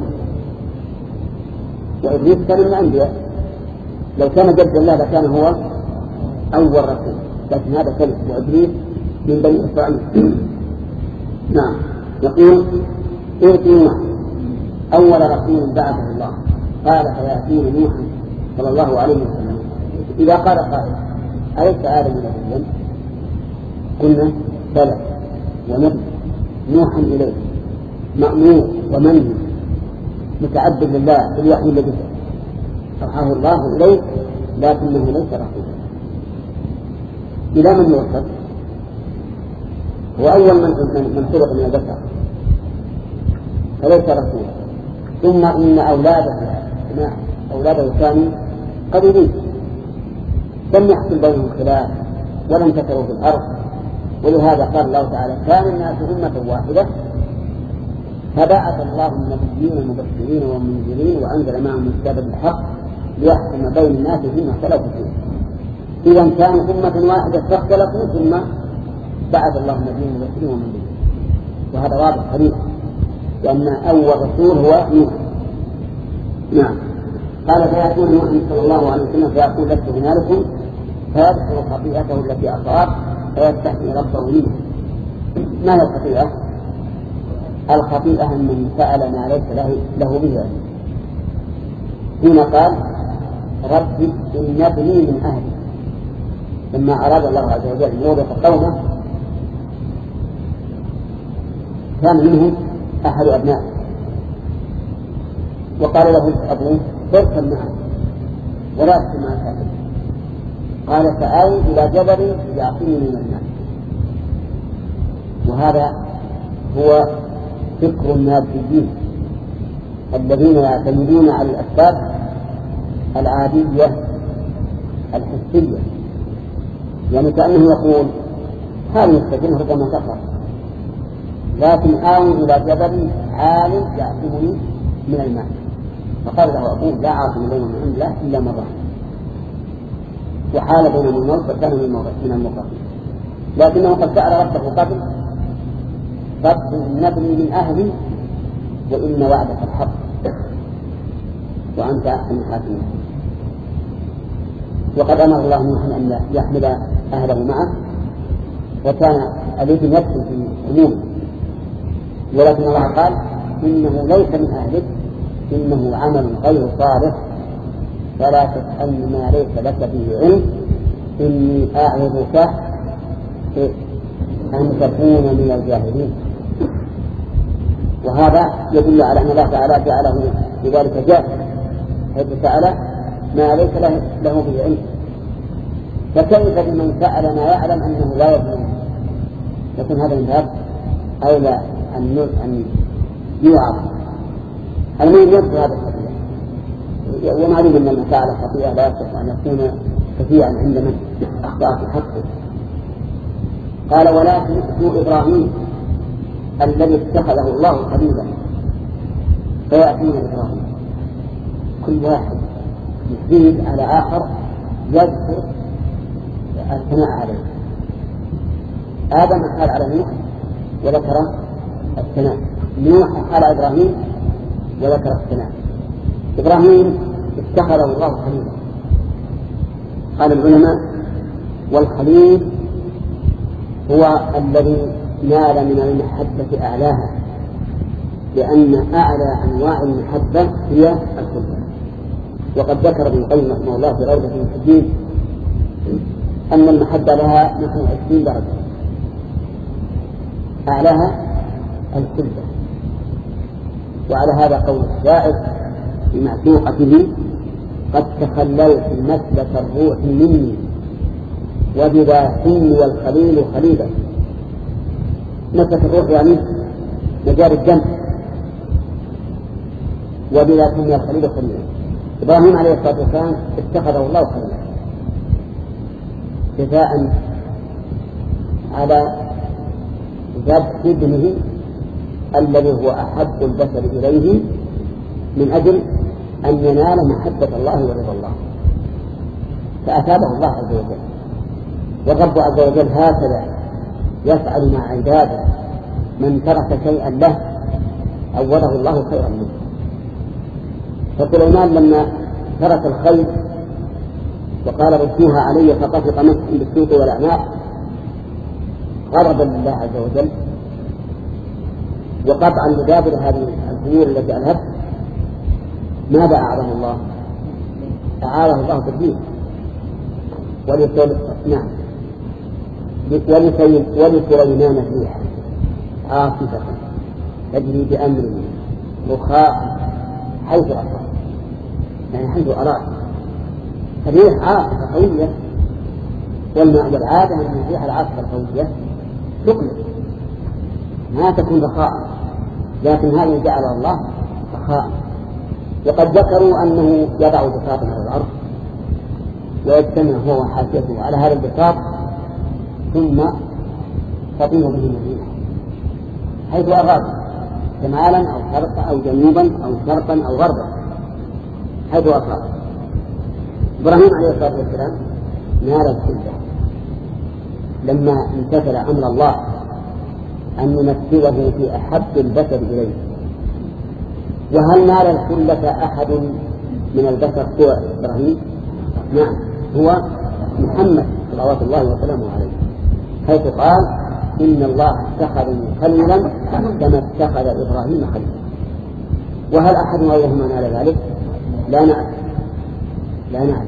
[SPEAKER 1] وإبليس كان من الأنبياء، لو كان جدا لا لكان هو أول رسول، لكن هذا كذب، وإبليس من بني إسرائيل. نعم. يقول ائت نوح أول رسول بعثه الله قال فيأتين نوحا صلى الله عليه وسلم. إذا قال قائل أليس آدم نبيا؟ قلنا بلى، ونبي نوحا إليه مأمور ومنهي متعبد لله بالوحي الذي أوحاه الله إليه، لكنه ليس رسولا. إلى من يوصل؟ هو أول من خلق من البشر فليس رسولا. ثم إن أولاده كانوا قليلين لم يحصل بينهم خلاف ولم تكروا في الأرض، ولهذا قال الله تعالى كان الناس أمة واحدة فبعث الله النبيين المبشرين والمنذرين وأنزل معهم الكتاب بالحق ليحكم بين الناس فيما اختلفوا فيه. إذا كانوا أمة واحدة فاختلفوا ثم بعث الله النبيين المبشرين والمنذرين، وهذا واضح صريح لأن أول رسول هو نوح. نعم. قال فيأتون نوح صلى الله عليه وسلم فيقول لست هنالكم فيذكر خطيئته التي أصاب فيستحمي ربه منه. ما هي الخطيئة؟ الخطيئة أن من فعل ما ليس له به. هنا قال رب إن ابني من أهلي، لما أراد الله عز وجل أن يوبخ قومه كان منهم أحد أبنائه وقال له أبوه اركب معه ولا تكن مع الكافرين، قال فآوي إلى جبل يعصمني من الماء. وهذا هو فكر النابليين الذين يعتمدون على الأسباب العادية الحسية، يعني كأنه يقول هذه السفينة ربما تقع، لكن آوي إلى جبل عال يعصمني من الماء. فقال له أبوه لا عاصم اليوم من عند الله إلا من رحم، وحال بينهم الموت فكان من الموقفين، لكنه قد سأل ربه قبل رب إن ابني من أهلي وإن وعدك الحق وأنت أحسن الحاكمين. وقد أمر الله نوحا أن يحمل أهله معه، وكان أليف يدخل في عمومه ولكن الله قال إنه ليس من أهلك إنه عمل غير صالح فلا تسألني ما ليس لك به علم إني أعظك أن تكون من الجاهلين. وهذا يدل على أن الله تعالى جعله بذلك جاهلا، حيث سأل ما ليس له به علم. فكيف بمن سأل ما يعلم أنه لا يدري؟ لكن هذا من باب أولى أن يوعظ. المهم يذكر هذا الخطيئة، ومعلوم أن من فعل خطيئة لا يصح أن يكون كثيرا عند من أخطأ في حقه. قال ولكن ابن إبراهيم الذي اتخذه الله خليلا، فيأتينا إبراهيم كل واحد يزيد على آخر يذكر الثناء عليه. آدم قال على نوح وذكر الثناء، نوح قال إبراهيم وذكر الثناء. إبراهيم اتخذه الله خليلا. قال العلماء والخليل هو الذي نال من المحبة أعلاها، لأن أعلى أنواع المحبة هي الخلة. وقد ذكر ابن القيم رحمه الله في روضة المحبين أن المحبة لها نحو 20 درجة، أعلاها الخلة. وعلى هذا قول الشاعر بمعشوقته قد تخللت مسلك الروح مني وبذا حن والخليل خليلا. مسلك الروح يعني مجال الدم، وبذا حن الخليل خليلا. إبراهيم عليه الصلاة والسلام اتخذه الله خليلا جزاء على ذبح ابنه الذي هو أحب البشر إليه من أجل أن ينال محبة الله ورضا الله، فأثابه الله عز وجل. والرب عز وجل هكذا يفعل مع عباده، من ترك شيئا له عوضه الله خيرا منه. فسليمان لما ترك الخير وقال ردوها علي فطفق مسحا بالسوق والأعناق غضبا لله عز وجل وقطعا لدابر هذه الأمور التي ألهت. ماذا أعظم الله؟ أعاذه الله بالدين. ولسليمان الريح عاصفة تجري بأمره رخاء حيث أصاب، يعني حيث أراد. الريح عاصفة قوية، والعادة أن الريح العاصفة القوية تقلب ما تكون رخاء، لكن هذه جعل الله رخاء. وقد ذكروا أنه يضع بساطا على الأرض ويجتمع هو وحاشيته على هذا البساط ثم تطير به الريح حيث أراد، شمالا أو شرقا أو جنوبا أو شرقا أو غربا حيث أصاب. إبراهيم عليه الصلاة والسلام نال الخلة لما امتثل أمر الله أن يمثله في أحب البشر إليه. وهل نال الخلة أحد من البشر سوى إبراهيم؟ نعم، هو محمد صلوات الله وسلامه عليه، حيث قال إن الله اتخذني خليلا كما اتخذ إبراهيم خليلا. وهل أحد غيرهما نال ذلك؟ لا نعلم.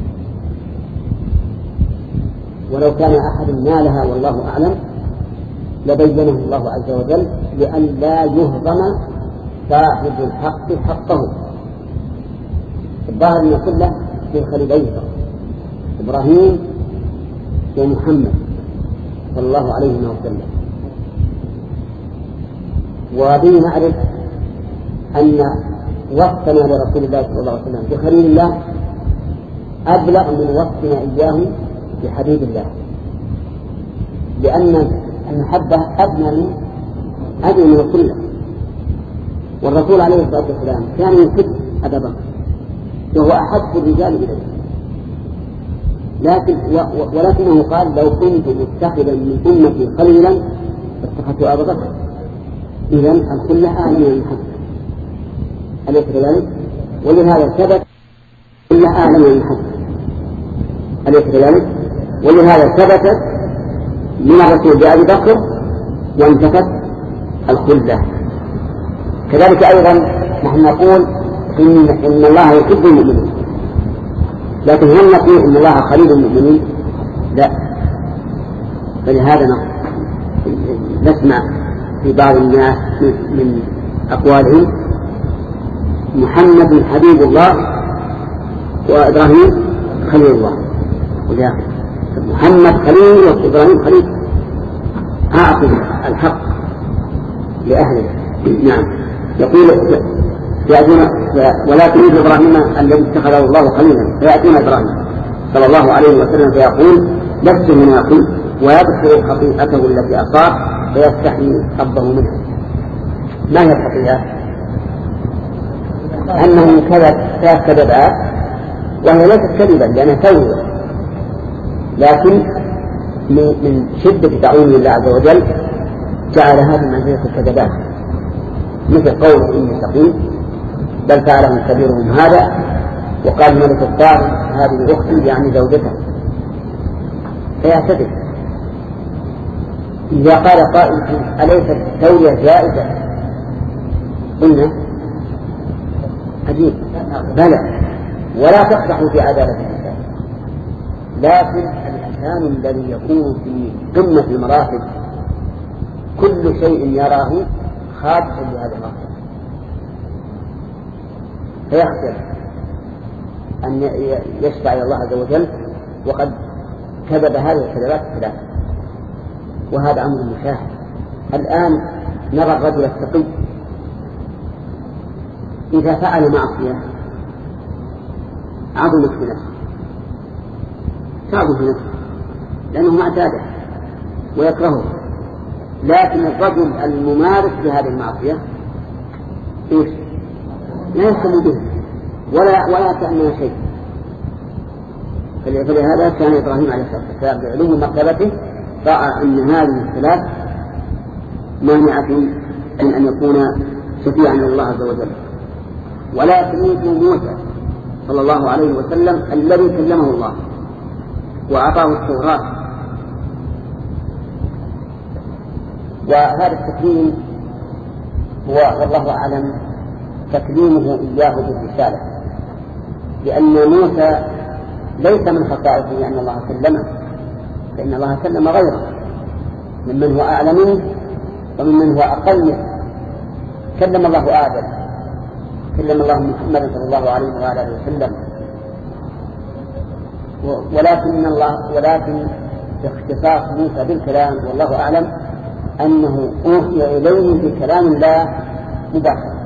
[SPEAKER 1] ولو كان أحد نالها والله أعلم لبينه الله عز وجل لأن لا يهضم صاحب الحق حقه. الظاهر أن كله في الخليلين إبراهيم ومحمد صلى الله عليه وسلم. وبه نعرف أن وصفنا لرسول الله صلى الله عليه وسلم بخليل الله أبلغ من وصفنا إياه بحبيب الله، لأن المحبة أدنى من الخلة. والرسول عليه الصلاة والسلام كان يحب أبا بكر وهو أحب الرجال إليه، ولكنه قال لو كنت متخذا من أمتي خليلا فاتخذت أبا بكر. إذن الخلة أعلى من المحبة، أليس كذلك؟ ولهذا ثبت الخلة أعلى من المحبة، أليس كذلك؟ ولهذا ثبتت من الرسول بأبي بكر وانتفت الخلة. كذلك أيضا نحن نقول إن الله يحب المؤمنين، لكن هل نقول إن الله خليل المؤمنين؟ لا. فلهذا نسمع في بعض الناس من أقوالهم محمد حبيب الله وإبراهيم خليل الله، ولا محمد خليل وإبراهيم خليل. أعطي الحق لأهله. نعم. يقول ولا تريد إبراهيم الذي اتخذه الله خليلا، فيأتون إبراهيم صلى الله عليه وسلم فيقول لست منافق، ويذكر خطيئته التي أصاب فيستحي ربه منها. ما هي الخطيئة؟ أنه كذبات، وهي ليست كذبا لأنها توبة، لكن من شدة تعظيم الله عز وجل جعلها بمنزلة الكذبات، مثل قول إني سقيم بل فعله كبيرهم هذا، وقال ملك الطائف هذه أختي يعني زوجته، فيعتذر. إذا قال قائل أليست التوبة جائزة؟ قلنا عجيب بلى، ولا تقدح في عدالة الإنسان، لكن الإنسان الذي يكون في قمة المراتب كل شيء يراه خادعا لهذا المرتبة، فيخسر أن يشفع إلى الله عز وجل وقد كذب هذه الكذبات الثلاث، وهذا أمر مشاهد. الآن نرى الرجل التقي إذا فعل معصية عظمت في نفسه، تعظم في نفسه لأنه ما اعتاده ويكرهه، لكن الرجل الممارس لهذه المعصية لا يهتم به ولا كأنه شيء. فلهذا كان إبراهيم عليه الصلاة والسلام بعلوم مرتبته رأى أن هذه الثلاث مانعة من أن يكون شفيعا إلى الله عز وجل. ولا تميت موسى صلى الله عليه وسلم الذي كلمه الله وأعطاه التوراة، وهذا التكليم هو والله أعلم تكليمه إياه بالرسالة، لأن موسى ليس من خصائصه أن الله كلمه، فإن الله كلم غيره ممن هو أعلى منه وممن هو أقل منه. كلم الله آدم، كلم الله محمد صلى الله عليه وآله وسلم، ولكن اختصاص موسى بالكلام والله أعلم أنه أوحي إليه بكلام الله مباشرة.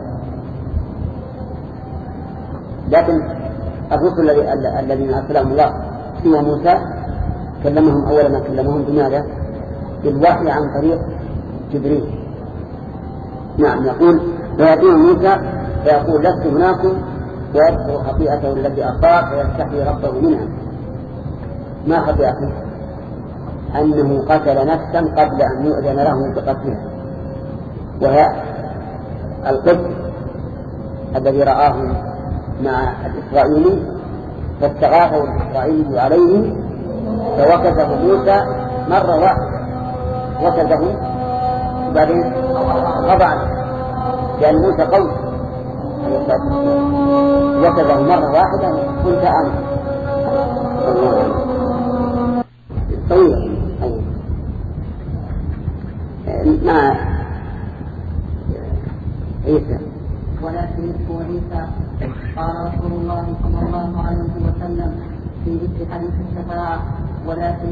[SPEAKER 1] لكن الرسل الذين أرسلهم الله سوى موسى كلمهم أول ما كلمهم بماذا؟ بالوحي عن طريق جبريل. نعم. يقول فيأتون موسى فيقول لست هناكم، ويذكر خطيئته التي أصاب فيستحي ربه منها. ما خطيئته؟ أنه قتل نفسا قبل أن يؤذن له بقتلها، وهي القتل الذي رآه مع الإسرائيلي فاستغاثه الإسرائيلي عليه فوكزه موسى مرة واحدة، وكزه وبعدين قضى عنه لأن موسى قوي وكزه مرة واحدة كنت أمر طويلة مع عيسى.
[SPEAKER 2] ولكن اسمه عيسى. قال رسول الله صلى الله عليه وسلم في ذكر حديث الشفاعة ولكن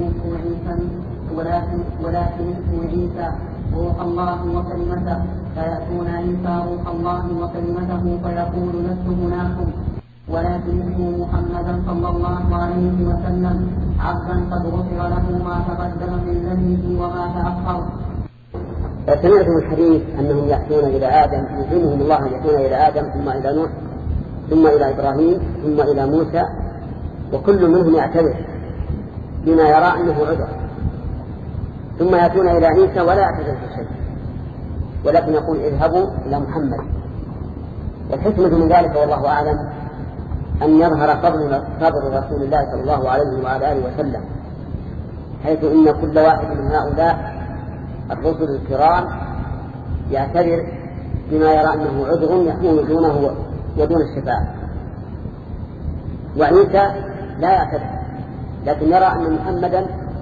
[SPEAKER 2] اسمه عيسى روح الله وكلمته، فيأتون عيسى روح الله وكلمته فيقول لست هناكم، ولكن اسمه محمدا صلى الله عليه وسلم عبدا قد غفر له ما تقدم من ذنبه وما تأخر.
[SPEAKER 1] سمعتم الحديث أنهم يأتون إلى آدم، يلزمهم الله أن يأتون إلى آدم ثم إلى نوح ثم إلى إبراهيم ثم إلى موسى، وكل منهم يعتذر بما يرى أنه عذر، ثم يأتون إلى عيسى ولا يعتذر في شيء، ولكن يقول اذهبوا إلى محمد. والحكمة من ذلك والله أعلم أن يظهر فضل رسول الله صلى الله عليه وعلى آله وسلم، حيث إن كل واحد من هؤلاء الرسل الكرام يعتذر بما يرى أنه عذر يكون دونه ودون الشفاعة. وعيسى لا يعتذر، لكن يرى أن محمدا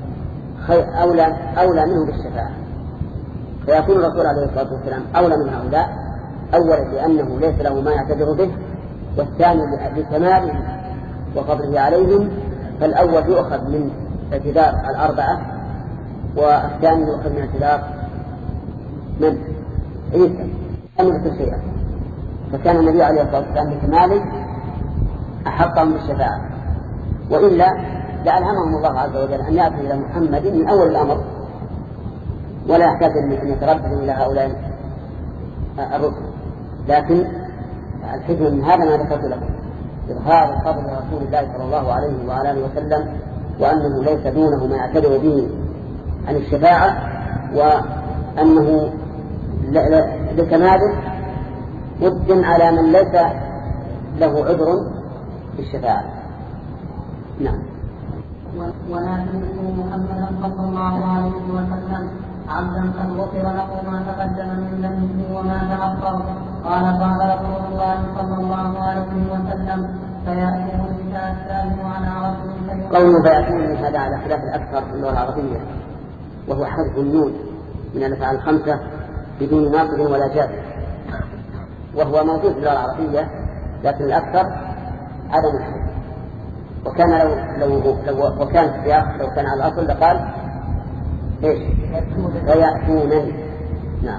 [SPEAKER 1] أولى منه بالشفاعة، فيكون الرسول عليه الصلاة والسلام أولى من هؤلاء، أولا لأنه ليس له ما يعتذر به، والثاني لكماله وفضله عليهم، فالأول يؤخذ من اعتذار الأربعة، والثاني يؤخذ من اعتذار من؟ عيسى أمر شيئا. فكان النبي عليه الصلاة والسلام بكماله أحقهم بالشفاعة، وإلا لألهمهم الله عز وجل أن يأتوا إلى محمد من أول الأمر، ولا يحتاج أن يترددوا إلى هؤلاء الرسل. لكن الحكمة من هذا ما ذكرت لكم، إظهار فضل رسول الله صلى الله عليه وعلى آله وسلم، وأنه ليس دونه ما يعتذر به عن الشفاعة، وأنه لكماله ود على من ليس له عذر بالشفاعة. نعم.
[SPEAKER 2] ولا تنسوا محمدا صلى الله عليه وسلم عبدا قد غفر له ما تقدم من ذنبه وما تأخر. قال رسول الله صلى الله عليه وسلم فيأتيه النساء السالم على رجل
[SPEAKER 1] قوله فيأتيه هذا على خلاف الأكثر في اللغة العربية، وهو حذف النون من الأفعال الخمسة بدون ناقض ولا جازم، وهو موجود في اللغة العربية، لكن الأكثر عدم الحذف. وكان لو كان السياق لو كان على الأصل لقال إيش؟ فيأتونني. نعم.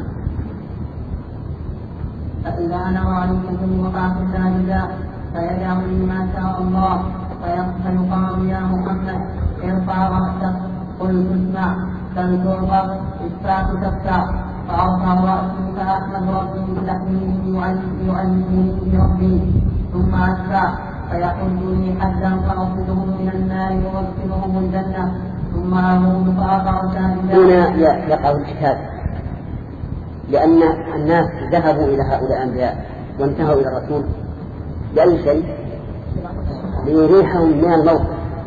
[SPEAKER 2] فإذا نوى عليكم وقعت ساجدا فيدعوني ما شاء الله، فيقال يا محمد ارفع رأسك، قل تسمع، بل تعطى، اشفع تشفع، فأرفع رأسي فأحمد ربي بتحميده يعلمني بربي، ثم أشفع فيحج لي حجا فأصلهم من النار وأدخلهم الجنة، ثم أموت فأقع ساجدا.
[SPEAKER 1] هنا يقع الاجتهاد، لأن الناس ذهبوا إلى هؤلاء الأنبياء وانتهوا إلى الرسول لأي شيء؟ ليريحهم من الموت.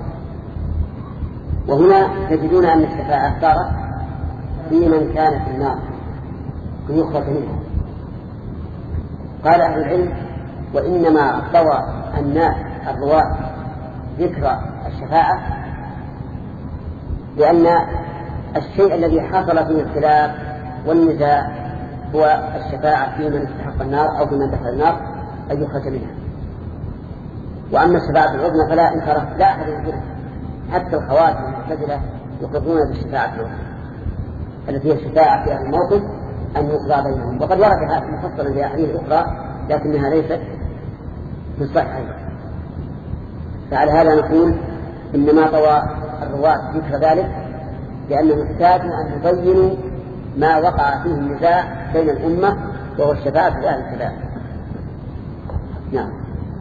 [SPEAKER 1] وهنا تجدون أن الشفاعة صارت في من كان في النار ليخرج منها. قال أهل العلم وإنما طوى الناس الرواة ذكر الشفاعة لأن الشيء الذي حصل فيه الخلاف والنزاع هو الشفاعة في من استحق النار أو في من دخل النار أن يخرج منها. وأما الشفاعة العظمى فلا إنكار لا أحد ينكرها، حتى الخوارج والمعتزلة يقرون بالشفاعة العظمى التي هي الشفاعة في أهل الموقف أن يقضى بينهم. وقد ورد هذا مفصلا في أحاديث أخرى لكنها ليست في الصحيحين. فعلى هذا نقول إنما طوى الرواة ذكر ذلك لأنه يحتاج أن يبينوا ما وقع فيه النزاع بين الأمة وهو الشفاعة في أهل الشفاعة. نعم.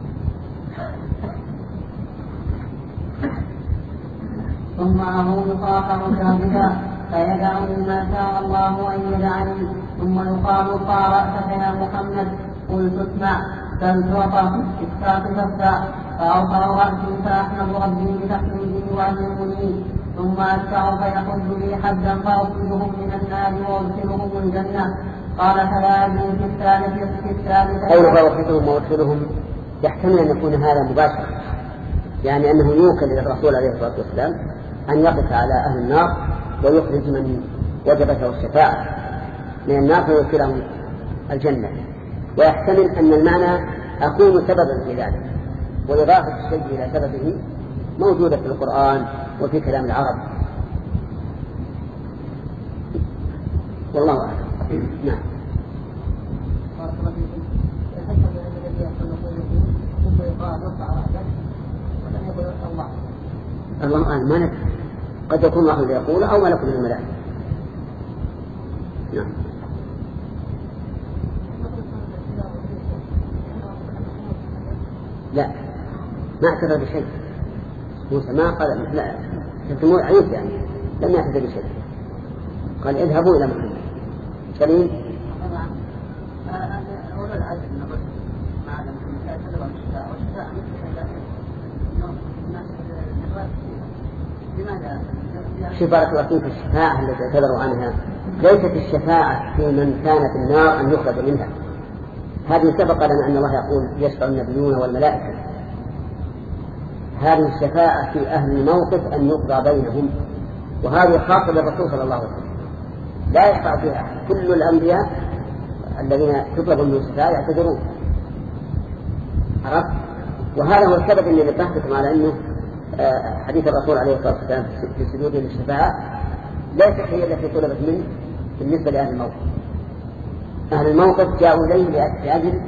[SPEAKER 2] ثم أموت فأقع ساجدا فيدعني ما شاء الله أن يدعني، ثم يقال ارفع رأسك يا محمد، قل تسمع، بل تعطى، اشفع تشفع، فأرفع رأسي فأحمد ربي بتحميده وأجرني، ثم أشفع فيحج لي حجا فأخرجهم من النار وأدخلهم الجنة. قال فلا يجوز في الثالثة
[SPEAKER 1] قوله فأخرجهم وأدخلهم يحتمل أن يكون هذا مباشر، يعني أنه يوكل إلى الرسول عليه الصلاة والسلام أن يقف على أهل النار ويخرج من وجبته الشفاعة من النار ويدخلهم الجنة. ويحتمل أن المعنى أكون سببا في ذلك، وإضافة الشيء إلى سببه موجودة في القرآن وفي كلام العرب. والله أعلم. نعم. الله أعلم، ما ندري، قد يكون الله يقول أو ملك من الملائكة. نعم. لا، ما اعتذر بشيء. موسى ما قال لا تسموه عيسى، يعني لم يعتذر بشيء، قال اذهبوا إلى محمد. سليم. شوف بارك الله فيك، الشفاعة التي اعتذروا عنها ليست الشفاعة في من كان في النار أن يخرج منها، هذه سبق لنا أن الله يقول يشفع النبيون والملائكة. هذه الشفاعة في أهل الموقف أن يقضى بينهم، وهذه خاصة بالرسول صلى الله عليه وسلم لا يشفع فيها أحد. كل الأنبياء الذين تطلب من الشفاعة يعتذرون. عرفت؟ وهذا هو السبب اللي نبهتكم على أنه حديث الرسول عليه الصلاة والسلام في سجوده للشفاعة ليست هي التي طلبت منه بالنسبة لأهل الموقف. أهل الموقف جاءوا إليه لأجل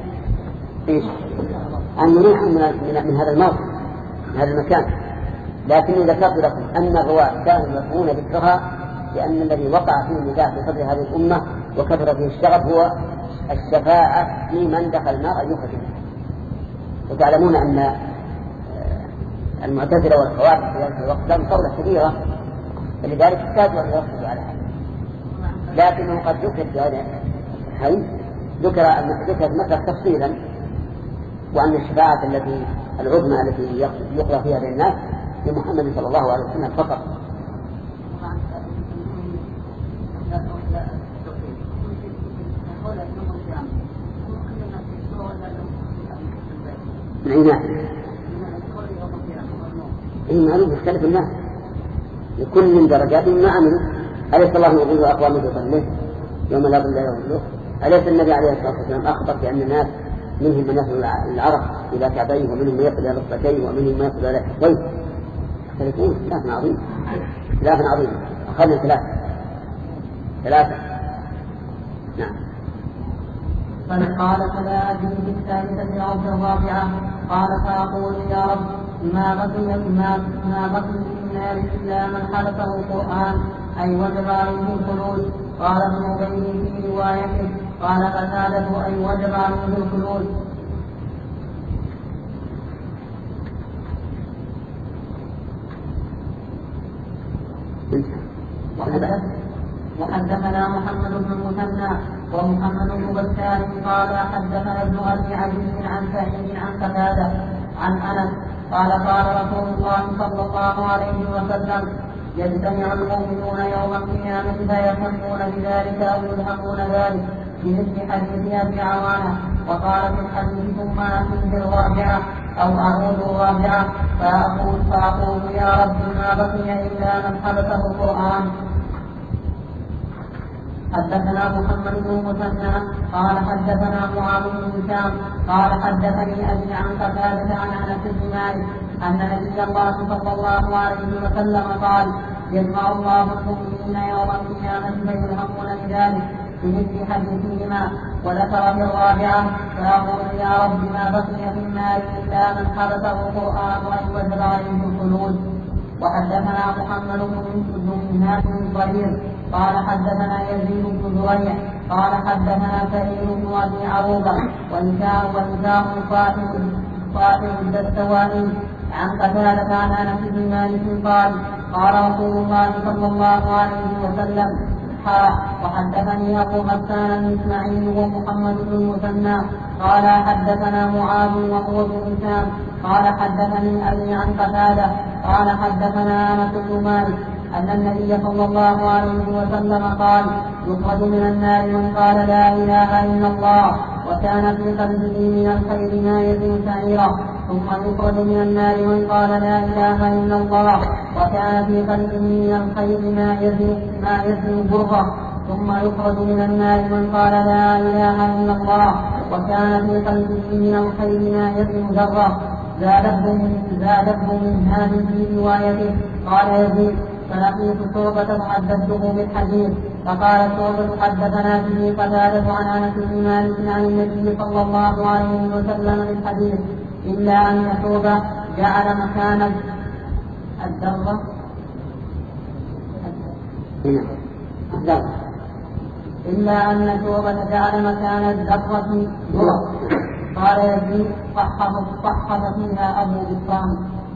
[SPEAKER 1] أن يريحهم من هذا الموقف، من هذا المكان. لكني ذكرت لكم أن الرواة كانوا يفهمون ذكرها لأن الذي وقع فيه النداء في صدر هذه الأمة وكثر فيه الشغف هو الشفاعة في من دخل النار أن يخرج منها. وتعلمون أن المعتزلة والخوارج في ذلك الوقت لهم قولة كبيرة، فلذلك احتاجوا أن يركزوا على هذا. لكنه قد ذكر في هذا الحديث ذكر المسألة تفصيلا، وأن الشفاعة العظمى التي يقضى فيها بين الناس لمحمد صلى الله عليه وسلم فقط. من أي ناحية؟ معلوم يختلف الناس لكل من درجات ما عملوا. أليس الله يقول أقوام يضلون يوم لا ظل إلا ظله؟ أليس النبي عليه الصلاة والسلام أخبر بأن الناس منهم من يصل العرق إلى كعبيه، ومنهم من يصل إلى ركبتيه، ومنهم من يصل إلى حقويه؟ يختلفون خلاف عظيم، خلاف عظيم. أخذنا ثلاثة. نعم.
[SPEAKER 2] قال فلا أدري بالثالثة أو بالرابعة. قال فأقول يا رب ما بقي النار إلا من حدثه القرآن أي وجب عليه الخلود. قال ابن عبيد في روايته قال قتادة أي وجب عليه الخلود. وحدثنا محمد بن المثنى ومحمد بن بشار قال حدثنا ابن أبي عزيز عن سعيد عن قتادة عن أنس قال قال رسول الله صلى الله عليه وسلم يجتمع المؤمنون يوم القيامة فيفرحون بذلك أو يلحقون ذلك بمثل حديث أبي عوانة. وقال في الحديث ثم أتي بالرابعة أو أعود الرابعة فأقول يا رب ما بقي إلا من حدثه القرآن. حدثنا محمد بن المثنى قال حدثنا معاذ بن هشام قال حدثني أبي عن قتادة عن أنس بن مالك أن نبي الله صلى الله عليه وسلم قال يجمع الله المؤمنين يوم القيامة فيلهمون بذلك بمثل حديثهما. وذكر في الرابعة فأقول يا رب ما بقي في النار إلا من حدثه القرآن وأن وجب عليه الخلود. وحدثنا محمد بن ناس الضرير قال حدثنا يزيد بن زريع قال حدثنا سعيد بن أبي عروبة ونساء صاحب الدستوائي عن قتادة عن أنس بن مالك قال رسول الله صلى الله عليه وسلم وحدثني أبو غسان الإسماعيلي ومحمد بن المثنى قال حدثنا معاذ وهو بن هشام قال حدثني أبي عن قتادة قال حدثنا أنس بن مالك أن النبي صلى الله عليه وسلم قال يخرج من النار من قال لا إله إلا الله وكان في قلبه من الخير ما يزن سعيرا ثم يخرج من النار من قال لا إله إلا الله وكان في قلبه من الخير ما يزن برة ثم يخرج من النار من قال لا إله إلا الله وكان في قلبه من الخير ما يزن ذرة. زادته من هذه في روايته. قال يزيد فلقيت شعبة فحدثته بالحديث فقال شعبة حدثنا به قتادة عن أنس بن مالك عن النبي صلى الله عليه وسلم بالحديث إلا أن شعبة جعل مكان الذرة إلا أن شعبة جعل مكان الذرة ذرة. قال يزيد صحف فيها أبو بسام.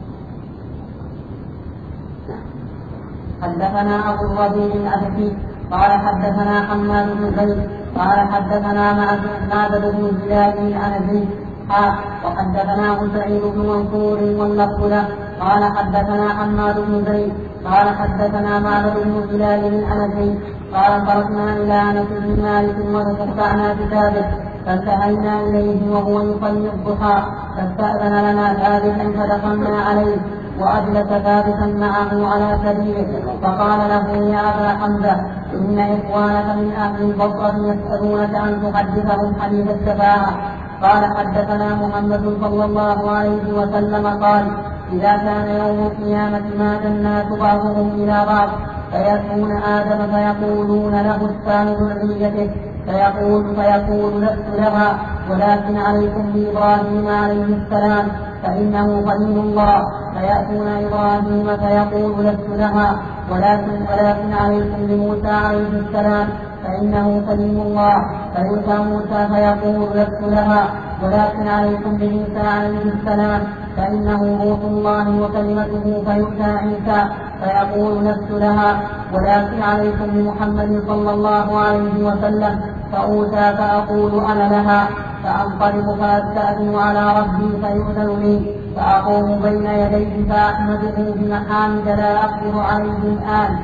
[SPEAKER 2] حدثنا أبو الربيع الأبكي قال حدثنا حماد بن زيد قال حدثنا معبد بن زياد العنزي وحدثنا سعيد بن منصور واللفظ له قال حدثنا حماد بن زيد قال حدثنا معبد بن زياد العنزي قال خرجنا إلى أنس بن مالك وتتبعنا كتابه
[SPEAKER 4] فانتهينا إليه وهو يصلي الضحى فاستأذن لنا ثابتا فدخلنا عليه وأجلس ثابتا معه على سريره فقال له يا أبا حمزة إن إخوانك من أهل البصرة يسألونك أن تحدثهم حديث الشفاعة. قال حدثنا محمد صلى الله عليه وسلم قال إذا كان يوم القيامة مات الناس بعضهم إلى بعض فيأتون آدم فيقولون له السامد ذريته فيقول لست لها ولكن عليكم بإبراهيم عليه السلام فإنه خليل الله. فيأتون إبراهيم فيقول لست لها ولكن عليكم بموسى عليه السلام فإنه كليم الله. فيؤتى موسى فيقول لست لها ولكن عليكم بعيسى عليه السلام فإنه روح الله وكلمته. فيؤتى عيسى فيقول لست لها ولكن عليكم بمحمد صلى الله عليه وسلم فأوتى فأقول أنا لها. فأنطلق فأستأذن على ربي فيؤذن لي فأقوم بين يديه فأحمده بمحامد لا أقدر عليه الآن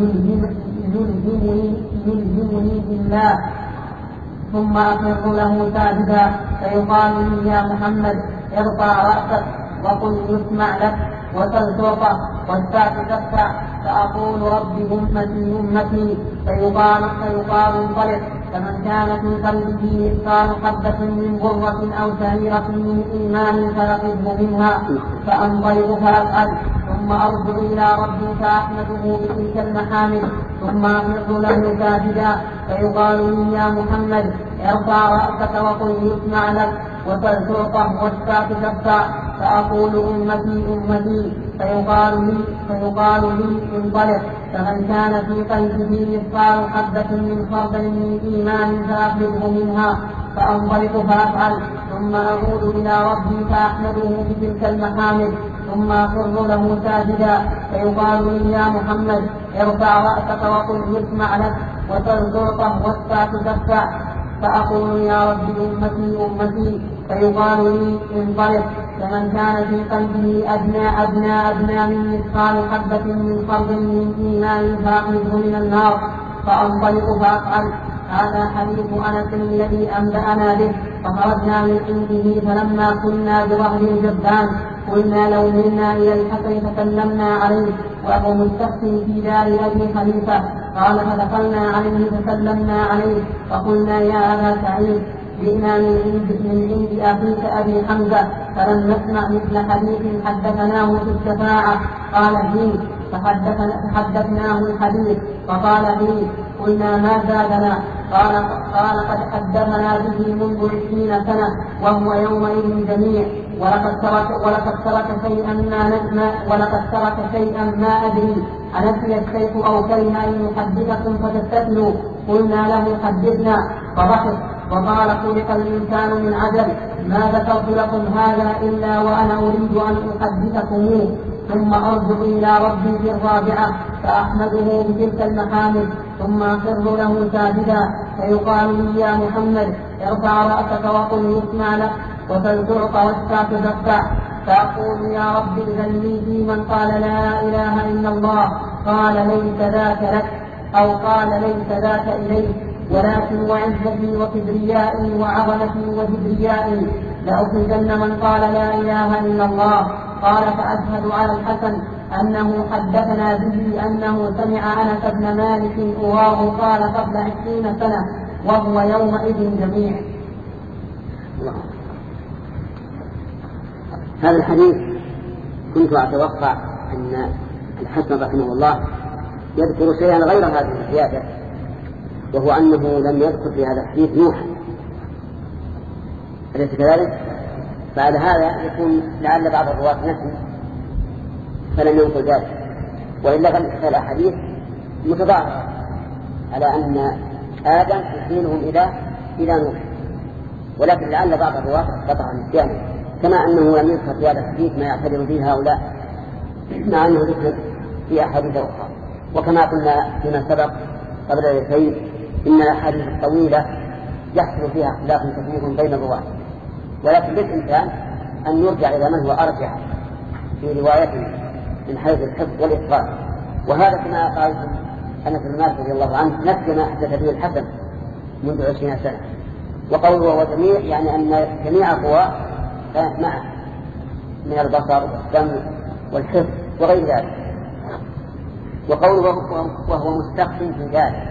[SPEAKER 4] يلزمني بالله ثم أخر له ساجدا فيقال لي يا محمد ارفع رأسك وقل يسمع لك وسل تعطى والساعة تفتح فأقول رب أمتي فيقال انطلق. فمن كان في قلبه مثقال حبة من غرة أو شعيرة من إيمان فيقظه منها فأنطلق فأفعل ثم أرجع إلى ربي فأحمده بتلك المحامد ثم أمر له ساجدا فيقال لي يا محمد ارفع رأسك وقل يسمع لك وسل تعطى والساعة تفتح فأقول أمتي فيقال لي انطلق. فمن كان في قلبه مثقال حبة من خردل من إيمان فأخرجه منها فأنطلق فأفعل ثم أعود إلى ربي فأحمده بتلك المحامد ثم أخر له ساجدا فيقال لي يا محمد ارفع رأسك وقل يسمع لك وسل تعطى والساعة تفتح فأقول يا رب أمتي فيقال لي انطلق. فمن كان في قلبه أدنى من مثقال حبة من خردل من إيمان فأخرجه من النار فأنطلق فأفعل. هذا حديث أنس الذي أنبأنا به. فخرجنا من عنده فلما كنا بظهر الجبان قلنا لو ملنا إلى الحقل فسلمنا عليه وهو مستخفي في دار أبي خليفة. قال فدخلنا عليه فسلمنا عليه فقلنا يا أبا سعيد جئنا من عند أخيك أبي حمزة فلم نسمع مثل حديث حدثناه في الشفاعة. قال فيه فحدثناه الحديث فقال فيه قلنا ما زادنا. قال قد حدثنا به منذ 20 سنة وهو يومئذ جميع ولقد ترك شيئا ما أدري أنسي الشيخ أو كره أن يحدثكم فتستثنوا. قلنا له حدثنا فضحك وقال خلق الإنسان من عجل ما ذكرت لكم هذا إلا وأنا أريد أن أحدثكموه. ثم أرجع إلى ربي في الرابعة فأحمده بتلك المحامد ثم أخر له ساجدا فيقال لي يا محمد ارفع رأسك وقل يسمع لك وسل تعطى والساعة تفتح فأقول يا رب إذن لي في من قال لا إله إلا الله قال ليس ذاك لك أو قال ليس ذاك إليك ولكن وعزتي وكبريائي وعظمتي وكبريائي لأخرجن من قال لا إله إلا الله. قال فأشهد على الحسن أنه حدثنا به أنه سمع أنس بن مالك أواه قال قبل 20 سنة وهو يومئذ جميع.
[SPEAKER 1] هذا الحديث كنت أتوقع أن الحسن رحمه الله يذكر شيئا غير هذه الزيادة وهو أنه لم يذكر في هذا الحديث نوحا أليس كذلك؟ بعد هذا يكون لعل بعض الرواة نسي فلم ينقل ذلك وإلا فالأحاديث متضاربة على أن آدم يحملهم إلى نوح ولكن لعل بعض الرواة قطع نسيانه كما أنه لم يذكر في هذا الحديث ما يعتبر به هؤلاء مع أنه ذكر في أحاديث أخرى. وكما قلنا فيما سبق قبل ذلك إن الأحاديث الطويلة يحصل فيها اختلاف كثير بين الرواة ولكن للإنسان أن يرجع إلى من هو أرجح في روايته من حيث الحفظ والإتقان. وهذا كما قال أنس بن مالك رضي الله عنه نفس ما حدث به الحسن منذ 20 سنة وقوله وهو جميع يعني أن جميع القوى كانت معه من البصر والسمع والحفظ وغير ذلك. وقوله وهو مستخفي في ذلك،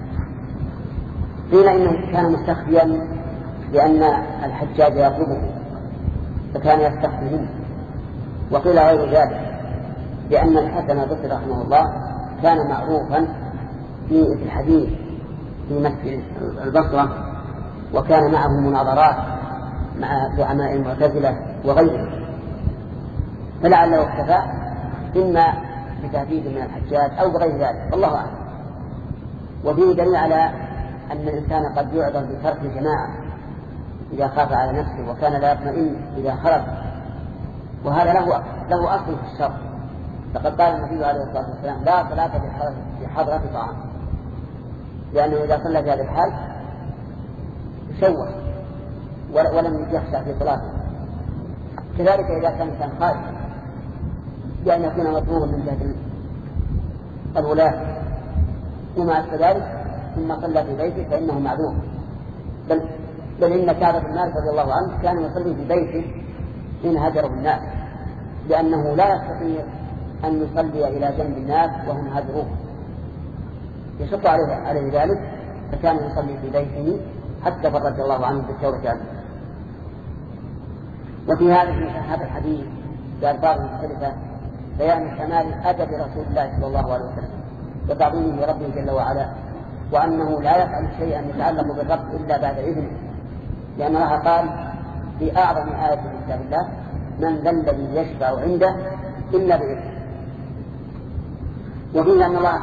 [SPEAKER 1] قيل إنه كان مستخفيا لأن الحجاج يطلبه فكان يستخفي منه، وقيل غير ذلك لأن الحسن البصري رحمه الله كان معروفا في الحديث في مسجد البصرة، وكان معه مناظرات مع زعماء المعتزلة وغيرهم، فلعله اكتفى إما بتهديد من الحجاج أو بغير ذلك، والله أعلم. وفيه دليل على أن الإنسان قد يعذر بترك الجماعة إذا خاف على نفسه وكان لا يطمئن إذا خرج، وهذا له أصل في الشرع. فقد قال النبي عليه الصلاة والسلام لا صلاة بحضرة طعام، لأنه إذا صلى في هذا الحال شوه ولم يخشع في صلاته. كذلك إذا كان الإنسان خارج بأن يكون مطلوبا من جهة الولاة وما ذلك ثم صلى في بيته فإنه معذور. بل إن كعب بن مالك رضي الله عنه كان يصلي في بيته حين هجره الناس، لأنه لا يستطيع أن يصلي إلى جنب الناس وهم هجروه، يشق عليه ذلك، فكان يصلي في بيته حتى فرج الله عنه بالتوبة عنه. وفي هذا الحديث بألفاظ مختلفة بيان كمال أدب رسول الله صلى الله عليه وسلم وتعظيمه لربه جل وعلا، وأنه لا يفعل شيئا يتعلق بالرب إلا بعد إذنه، لأن الله قال في أعظم آية في كتاب الله من ذا الذي يشفع عنده إلا بإذنه. وفيها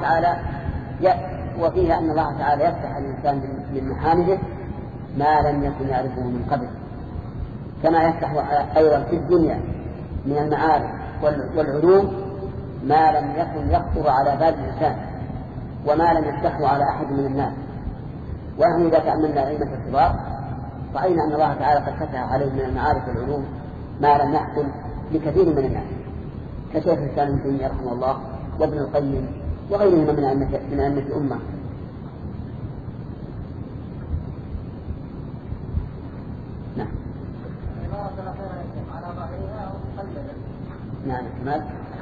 [SPEAKER 1] أن الله تعالى يفتح الإنسان من محامده ما لم يكن يعرفه من قبل، كما يفتح أيضا في الدنيا من المعارف والعلوم ما لم يكن يخطر على بال الإنسان وما لم يفتحه على أحد من الناس. ونحن إذا تأملنا علم الكبار رأينا أن الله تعالى قد فتح عليه من المعارف والعلوم ما لم يحصل لكثير من الناس، كشيخ الإسلام ابن تيمية رحمه الله وابن القيم وغيرهما من أئمة الأمة. نعم. نعم كمال.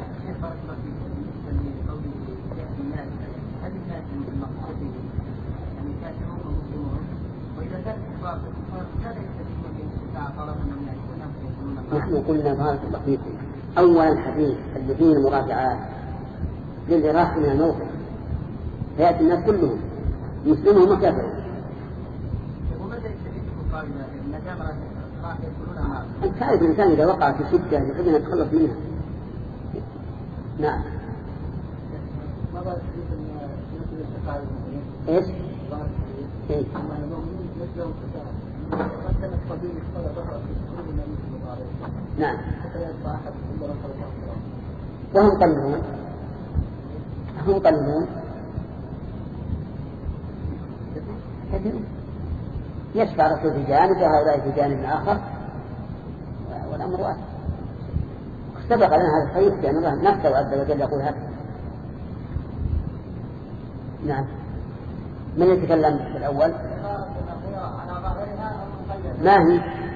[SPEAKER 1] نحن قلنا بارك الله فيكم أولا الحديث اللي فيه المراجعات للإراحة من الموقف، فيأتي الناس كلهم مسلمهم وكافرون. أنت تعرف الإنسان إذا وقع في شدة يحب أن يتخلص منها. نعم. إيش؟ إيه؟ نعم. وهم قليلون يشفع رسول في جانب وهؤلاء في جانب آخر والأمر واسع. سبق لنا هذا الحديث لأن الله نفسه عز وجل يقول هذا. نعم. من يتكلم في الأول؟ ما هي؟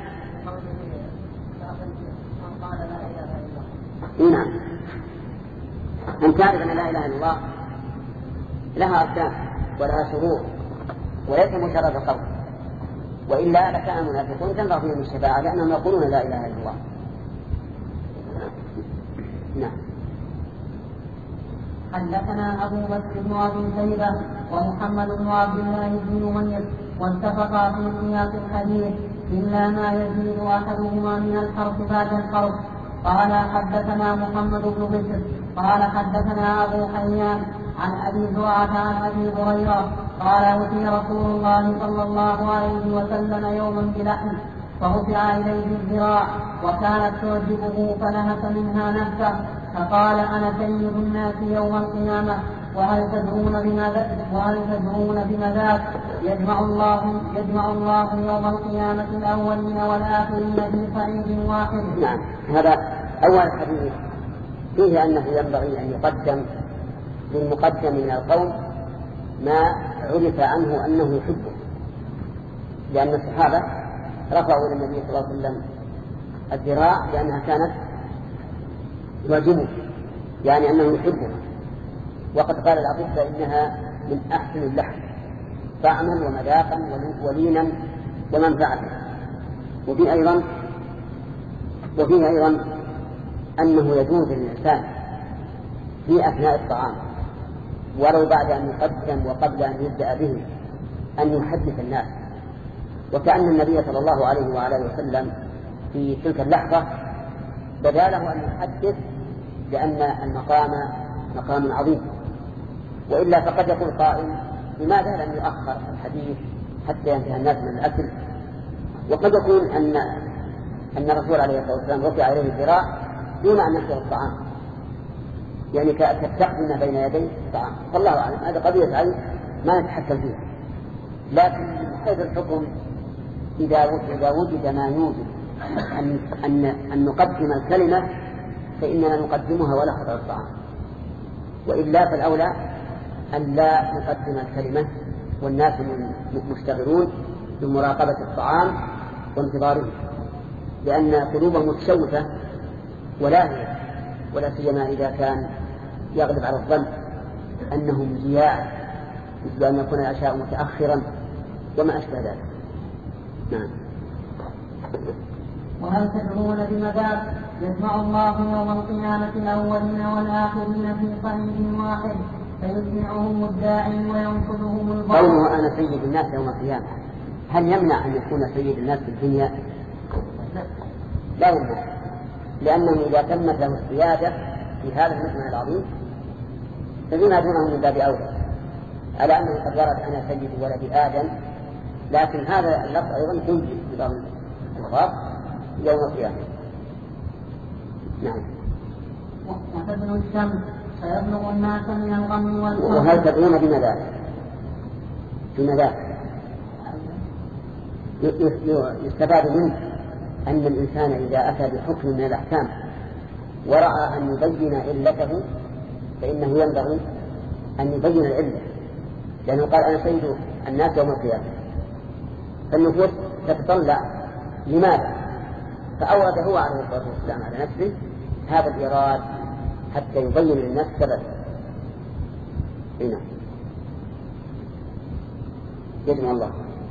[SPEAKER 1] نعم. أن تعرف أن لا إله إلا الله لها أركان ولها شروط وليس مجرد قول، وإلا لكان المنافقون تنظر فيهم الشفاعة لأنهم يقولون لا إله إلا الله. نعم.
[SPEAKER 4] حدثنا أبو بكر بن أبي شيبة ومحمد بن عبد الله بن نمير واتفقا في سياق الحديث إلا ما يزيد أحدهما من الحرف بعد الحرف. قال حدثنا محمد بن بشر قال حدثنا أبو حيان عن أبي زرعة عن أبي هريرة قال أوتي رسول الله صلى الله عليه وسلم يوما بلحم فرفع إليه الذراع وكانت تعجبه فنهك منها نهكه فقال أنا سيد الناس يوم القيامة وهل تدرون بما ذاك؟ يجمع الله يوم القيامة الأولين والآخرين في صعيد واحد.
[SPEAKER 1] نعم. هذا أول حديث فيه أنه ينبغي أن يقدم للمقدم من القوم ما عرف عنه أنه يحبه، لأن الصحابة رفعوا إلى النبي صلى الله عليه وسلم الذراع لأنها كانت واجبه، يعني أنه يحبها. وقد قال العطية إنها من أحسن اللحم طعما ومذاقا ولينا ومنفعة. وفيه أيضا أنه يجوز للإنسان في أثناء الطعام ولو بعد أن يقدم وقبل أن يبدأ به أن يحدث الناس، وكأن النبي صلى الله عليه وعلى وسلم في تلك اللحظة بدا له أن يحدث، لأن المقام مقام عظيم. وإلا فقد يقول قائل لماذا لم يؤخر الحديث حتى ينتهي الناس من الأكل؟ وقد يكون أن الرسول عليه الصلاة والسلام رفع عليه الذراع دون أن يشرب الطعام، يعني كالتقدمة بين يدي الطعام. فالله أعلم، هذا قضية علم ما نتحكم فيها. لكن من حيث الحكم إذا وجد ما يوجد أن نقدم الكلمة فإننا نقدمها ولا خطر الطعام، وإلا فالأولى أن لا نقدم الكلمة والناس مشتغلون بمراقبة الطعام وانتظاره، لأن قلوبهم متشوفة ولاهية، ولا سيما إذا كان يغلب على الظن أنهم جياع، مثل أن يكون العشاء متأخرا وما أشبه ذلك. نعم.
[SPEAKER 4] وهل تدعون بمذاق يسمع الله يوم القيامة الأولين والآخرين في صعيد واحد فيسمعهم الداعي وينفذهم البصر؟
[SPEAKER 1] قوله أنا سيد الناس يوم القيامة هل يمنع أن يكون سيد الناس في الدنيا؟ لا يمنع، لأنه إذا تمت له السيادة في هذا المجمع العظيم فبما دونه من باب أولى، على أنه قد ورد أنا سيد ولد آدم، لكن هذا اللفظ أيضا ينجز في بعض الألفاظ يوم القيامة. نعم.
[SPEAKER 4] وتبنو الشمس فيبلغ الناس من الغم والكرب.
[SPEAKER 1] وهل تدرون بماذا؟ يستفاد منه أن الإنسان إذا أتى بحكم من الأحكام ورأى أن يبين علته فإنه ينبغي أن يبين العلة، لأنه قال أنا سيد الناس يوم القيامة، فالنفوس تتطلع لماذا؟ فأورد هو عليه الصلاة والسلام على نفسه هذا الإيراد حتى يبين للناس سبب. هنا يجمع الله.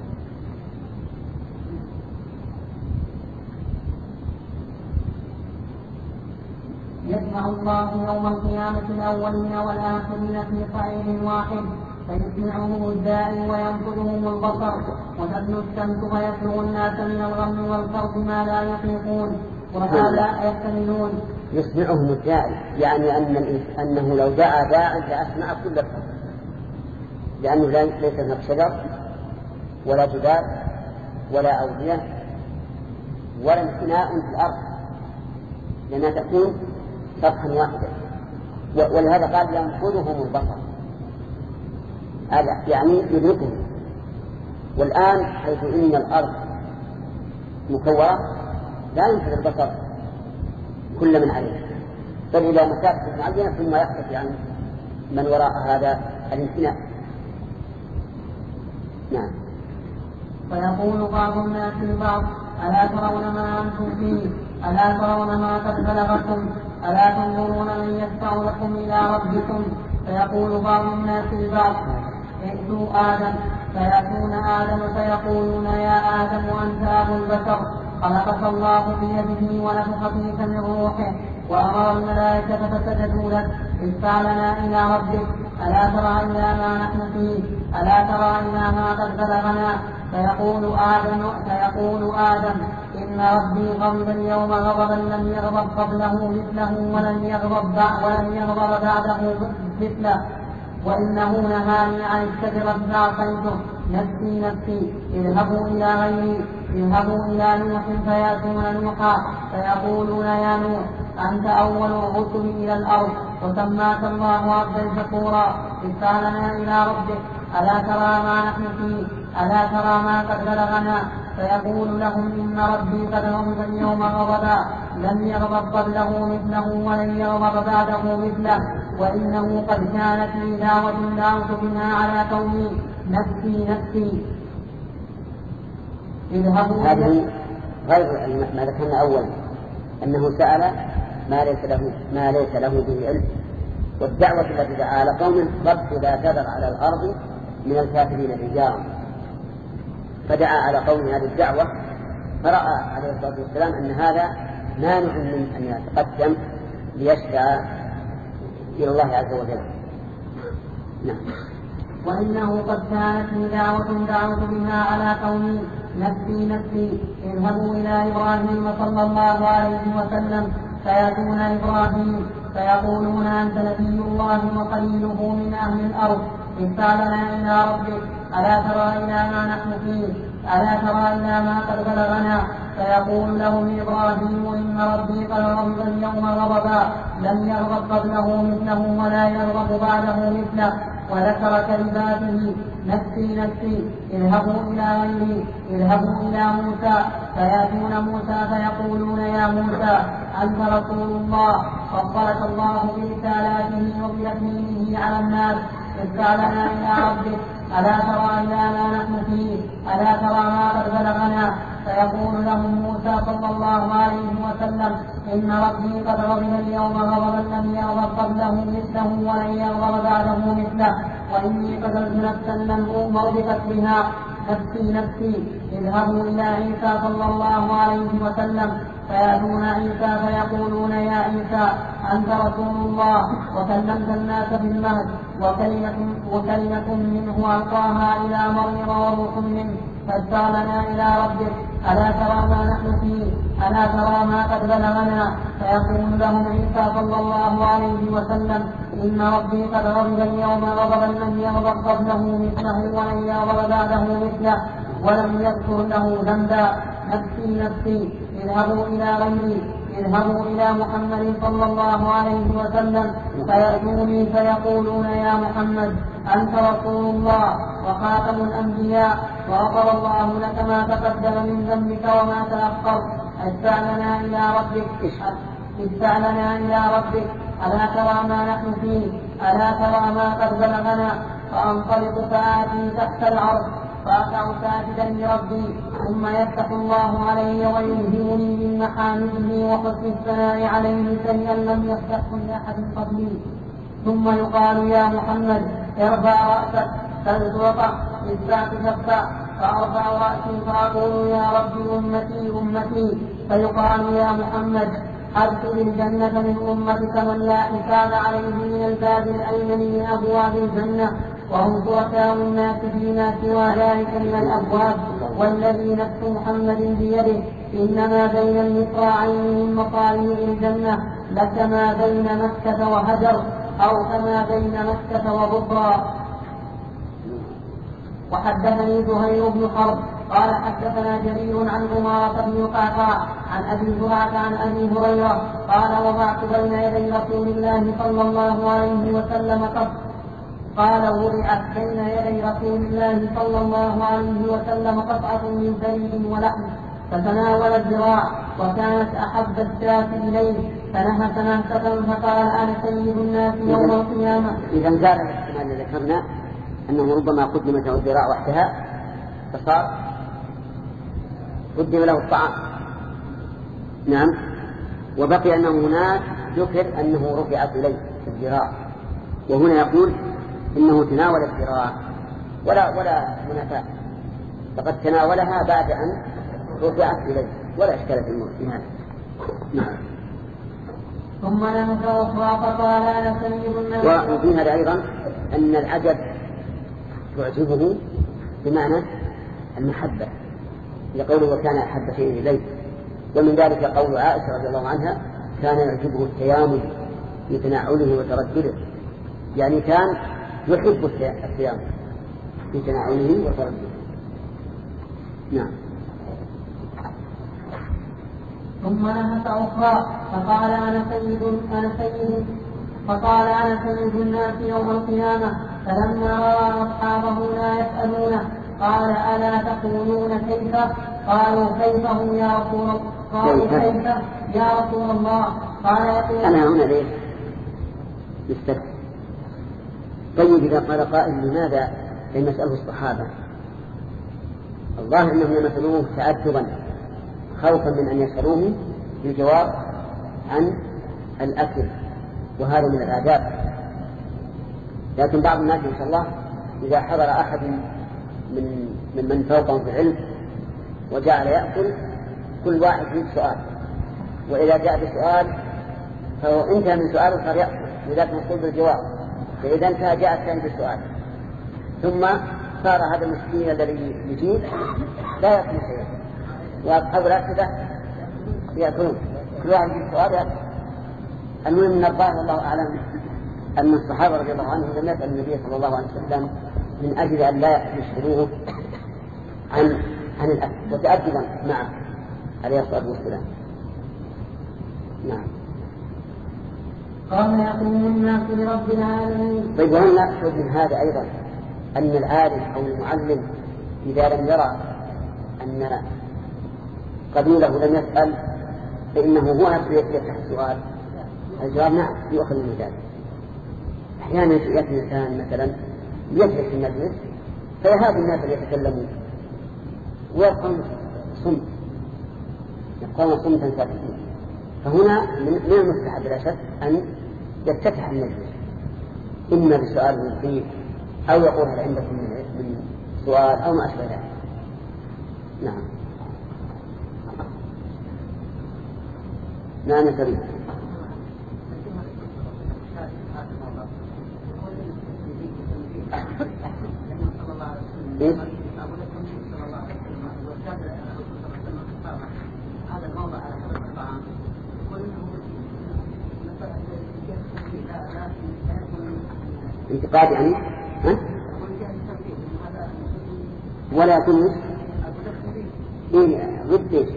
[SPEAKER 4] يجمع الله يوم القيامة الأولين والآخرين في صعيد واحد فيسمعهم الداعي وينفذهم البصر وتبنو الشمس فيبلغ الناس من الغم والكرب ما لا يطيقون وهذا يحتملون.
[SPEAKER 1] يسمعهم الداعي يعني أنه لو دعا داعي لأسمع كل الخلق، لأنه ليس هناك شجر ولا جبال ولا أودية ولا انحناء في الأرض، لأنها تكون سطحا واحدا، ولهذا قال ينفذهم البصر، هذا يعني يدركهم. والآن حيث إن الأرض مكورة لا ينفذ البصر كل من عليه، بل إلى مسافة معينة ثم يختفي عن من وراء هذا الانحناء. نعم.
[SPEAKER 4] فيقول بعض الناس لبعض ألا ترون ما أنتم فيه؟ ألا ترون ما قد بلغكم؟ ألا تنظرون من يشفع لكم إلى ربكم؟ فيقول بعض الناس لبعض ائتوا آدم، فيأتون آدم فيقولون يا آدم أنت أبو البشر، خلقك الله بيده ونفخ فيك من روحه وأمر الملائكة فسجدوا لك، اشفع لنا إلى ربك، ألا ترى إلى ما نحن فيه؟ ألا ترى إلى ما قد بلغنا؟ فيقول آدم إن ربي غضب اليوم غضبا لم يغضب قبله مثله ولن يغضب بعده مثله، وإنه نهاني عن الشجرة فعصيته، نفسي نفسي، اذهبوا إلى غيري، اذهبوا إلى نوح فيأتون نوحا فيقولون يا نوح أنت أول الرسل إلى الأرض وسماك الله عبدا شكورا، اشفع لنا إلى ربك، ألا ترى ما نحن فيه؟ ألا ترى ما قد بلغنا؟ فيقول لهم إن ربي قد غضب اليوم غضبا لم يغضب قبله مثله ولن يغضب بعده مثله، وإنه قد كانت لي دعوة دعوت بها على قومي، نفسي نفسي. اذهبوا.
[SPEAKER 1] هذه غير ما ذكرنا أولا أنه سأل ما ليس له به علم. والدعوة التي دعا على قوم رب لا تذر على الأرض من الكافرين رجالا، فدعا على قوم هذه الدعوة، فرأى عليه الصلاة والسلام أن هذا مانع من أن يتقدم ليشفع إلى الله عز وجل. نعم.
[SPEAKER 4] وإنه قد كانت لي دعوة دعوت بها على قومي نفسي نفسي اذهبوا إلى إبراهيم صلى الله عليه وسلم فيأتون إبراهيم فيقولون أنت نبي الله وقليله من أهل الأرض ادفع لنا إلى ربك ألا ترى إلى ما نحن فيه ألا ترى إلى ما قد بلغنا. فيقول لهم إبراهيم إن ربي قد غضب اليوم غضبا لم يغضب قبله مثله ولا يغضب بعده مثله. وذكر كلماته نفسي نفسي اذهبوا إلى غيري اذهبوا إلى موسى فيأتون موسى فيقولون يا موسى أنت رسول الله فضلك الله برسالاته وبيقينه على الناس ادفع لنا إلى ربك ألا ترى إلى ما نحن فيه ألا ترى ما قد بلغنا. فيقول لهم موسى صلى الله عليه وسلم إن ربي قد غضب اليوم غضبا لم يغضب قبله مثله ولن يغضب بعده مثله وإني قتلت نفسا لم أؤمر بقتلها نفسي نفسي اذهبوا إلى عيسى صلى الله عليه وسلم فيأتون عيسى فيقولون يا عيسى أنت رسول الله وكلمت الناس في المهد وكلمة منه ألقاها إلى مريم وروح منه فادفع لنا إلى ربك ألا ترى ما نحن فيه ألا ترى ما قد بلغنا. فيقول لهم عيسى صلى الله عليه وسلم إن ربي قد غضب اليوم غضبا لم يغضب قبله مثله ولن يغضب بعده مثله ولم يذكر له ذنبا نفسي نفسي اذهبوا إلى غيري اذهبوا إلى محمد صلى الله عليه وسلم فيأتوني فيقولون يا محمد أنت رسول الله وخاتم الأنبياء وغفر الله لك ما تقدم من ذنبك وما تأخر ادفع لنا إلى ربك ألا ترى ما نحن فيه ألا ترى ما قد بلغنا. فأنطلق فآتي تحت العرش فأقع ساجدا لربي ثم يفتح الله علي ويلهمني من محامده وحسن الثناء عليه شيئا لم يفتحه لأحد قبلي. ثم يقال يا محمد ارفع رأسك فلتوقع اشفع تشفع فأرفع رأسي فأقول يا ربي أمتي أمتي فيقال يا محمد أدخل الجنة من أمتك من لا حساب عليه من الباب الأيمن من أبواب الجنة وهم شركاء الناس فيما سوى ذلك من الأبواب والذي نفس محمد بيده إنما بين المصراعين من مصاريع الجنة لكما بين مكة وهجر أو كما بين مكة وبصرى. وحدثني زهير بن حرب قال حدثنا جرير عن عمارة بن القعقاع عن أبي زرعة عن أبي هريرة قال وضعت بين يدي رسول الله صلى الله عليه وسلم وضعت بين يدي رسول الله صلى الله عليه وسلم قطعة من زبيب ولحم فتناول الذراع وكانت أحب الشاة إليه فنهت نهسة فقال أنا سيد الناس يوم القيامة.
[SPEAKER 1] إذا زاد الاحتمال الذي ذكرنا أنه ربما قدمت الذراع وحدها فصار قدم له الطعام. نعم. وبقي أنه هناك ذكر أنه رفعت إليه الذراع وهنا يقول إنه تناول الذراع ولا منافاة فقد تناولها بعد أن رفعت إليه ولا إشكال في هذا. نعم.
[SPEAKER 4] ثم نهت أخرى فقال أنا سيد الناس.
[SPEAKER 1] وفي هذا أيضا أن العجب تعجبه بمعنى المحبة لقوله وكان أحب شيء إليه. ومن ذلك قول عائشة رضي الله عنها كان يعجبه التيامن في تناوله وتردده يعني كان يحب التيامن في تناوله وتردده. نعم.
[SPEAKER 4] ثم نهت أخرى فقال أنا سيد الناس يوم القيامة فلما رأى أصحابه لا يسألونه قال ألا تقولون كيف؟ قالوا كيف هم يا رسول الله؟ قالوا كيف يا رسول الله؟ قال يقول
[SPEAKER 1] أنا هنا ليه يستفسر. طيب إذا قال قائل لماذا لم يسأله الصحابة الظاهر أنهم يمثلوه تأدبا خوفا من أن يسألوه بالجواب عن الأكل، وهذا من الآداب. لكن بعض الناس إن شاء الله إذا حضر أحد من فوقهم في العلم وجعل يأكل كل واحد فيه سؤال، وإذا جاء بسؤال فهو انتهى من سؤاله صار يأكل لذلك نقول بالجواب، فإذا انتهى جاء الثاني بالسؤال، ثم صار هذا المسكين الذي يجيب لا يأكل شيئا وأصحاب الأسئلة يأكلون، كل واحد فيه سؤال يأكل. المهم من الظاهر والله أعلم أن الصحابة رضي الله عنهم لم يسأل النبي صلى الله عليه وسلم من أجل أن لا يشغلوه عن الأكل، وتأدبا معه عليه الصلاة والسلام. نعم.
[SPEAKER 4] قال يقوم الناس لرب العالمين.
[SPEAKER 1] طيب، وهل نأخذ من هذا أيضا أن العالم أو المعلم إذا لم يرى أن قبيله لم يسأل فإنه هو نفسه يفتح السؤال؟ الجواب نعم، يؤخذ من ذلك. أحيانا يأتي الإنسان مثلا يجلس في المجلس فيهاب الناس اللي يتكلمون ويبقون صمتا ساكتين، فهنا من المستحب لا شك أن يفتتح المجلس إما بسؤال مفيد أو يقول هل عندكم من سؤال أو ما أشبه ذلك. نعم. نعم يا سليم. إيه؟ انتقاد يعني؟ ها؟ ولا يكون إيه ضد إيش؟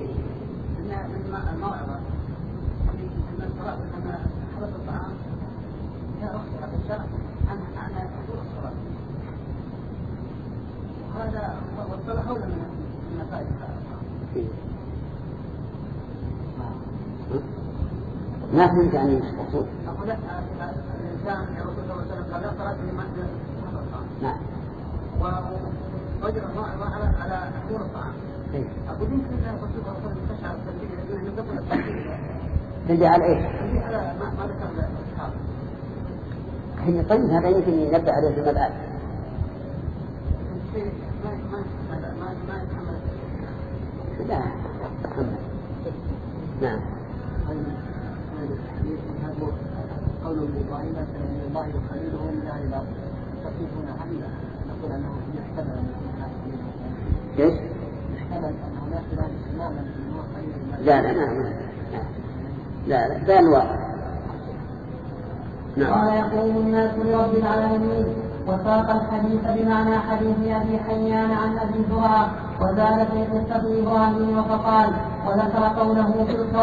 [SPEAKER 3] هذا وصل حول من النتائج.
[SPEAKER 1] ما فهمت يعني ايش المقصود؟
[SPEAKER 3] أقول لك الإنسان يا رسول الله صلى الله عليه وسلم قال اقرأ بمعنى هذا الطعام.
[SPEAKER 1] نعم.
[SPEAKER 3] ورجل الله على أمور الطعام. أقول يمكن أن الرسول صلى الله عليه وسلم تشعر بالتنبيه لأنه يقول التنبيه.
[SPEAKER 1] تنبيه على إيش؟
[SPEAKER 3] تنبيه على ما ذكر الأصحاب.
[SPEAKER 1] حين طيب هذا يمكن ينبه عليه في المبادئ. لا محمد. نعم.
[SPEAKER 3] قوله لله من الله خليله من الله تصفون حملا نقول انه يحتمل
[SPEAKER 1] ايش؟
[SPEAKER 3] يحتمل انه لا خلاف تماما انه خليل الله.
[SPEAKER 1] لا بيان واضح.
[SPEAKER 4] نعم. قال يقوم الناس لرب العالمين. وساق الحديث بمعنى حديث أبي حيان عن أبي زرعة وزاد في قصة إبراهيم فقال وذكر قوله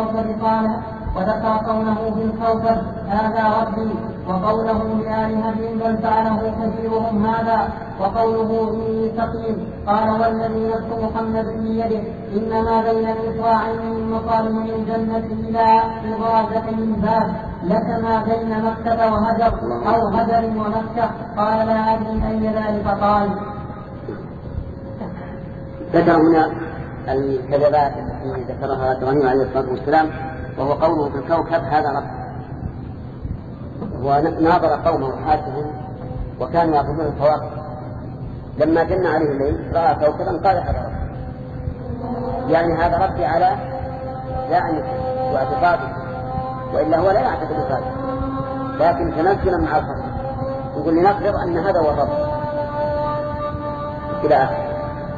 [SPEAKER 4] في الكوكب هذا ربي، وقوله لآلهتهم بل فعله كبيرهم هذا، وقوله إني سقيم قال والذي نفس محمد بيده إنما بين الإسراعين من مقام من الجنة إلى إغاثة من باب لكما بين مكة وهجر أو هجر ومكة. قال لا أدري أي ذلك قال.
[SPEAKER 1] ذكر هنا الكذبات التي ذكرها إبراهيم عليه الصلاة والسلام، وهو قوله في الكوكب هذا رب. وناظر قومه حاسهم وكانوا يأخذون الكواكب، لما جن عليه الليل رأى كوكبا قال هذا رب، يعني هذا ربي على زعمه واعتقاده، وإلا هو لا يعتقد ذلك، لكن تنزلا مع الخصم يقول لنفرض أن هذا هو الرب إلى آخر.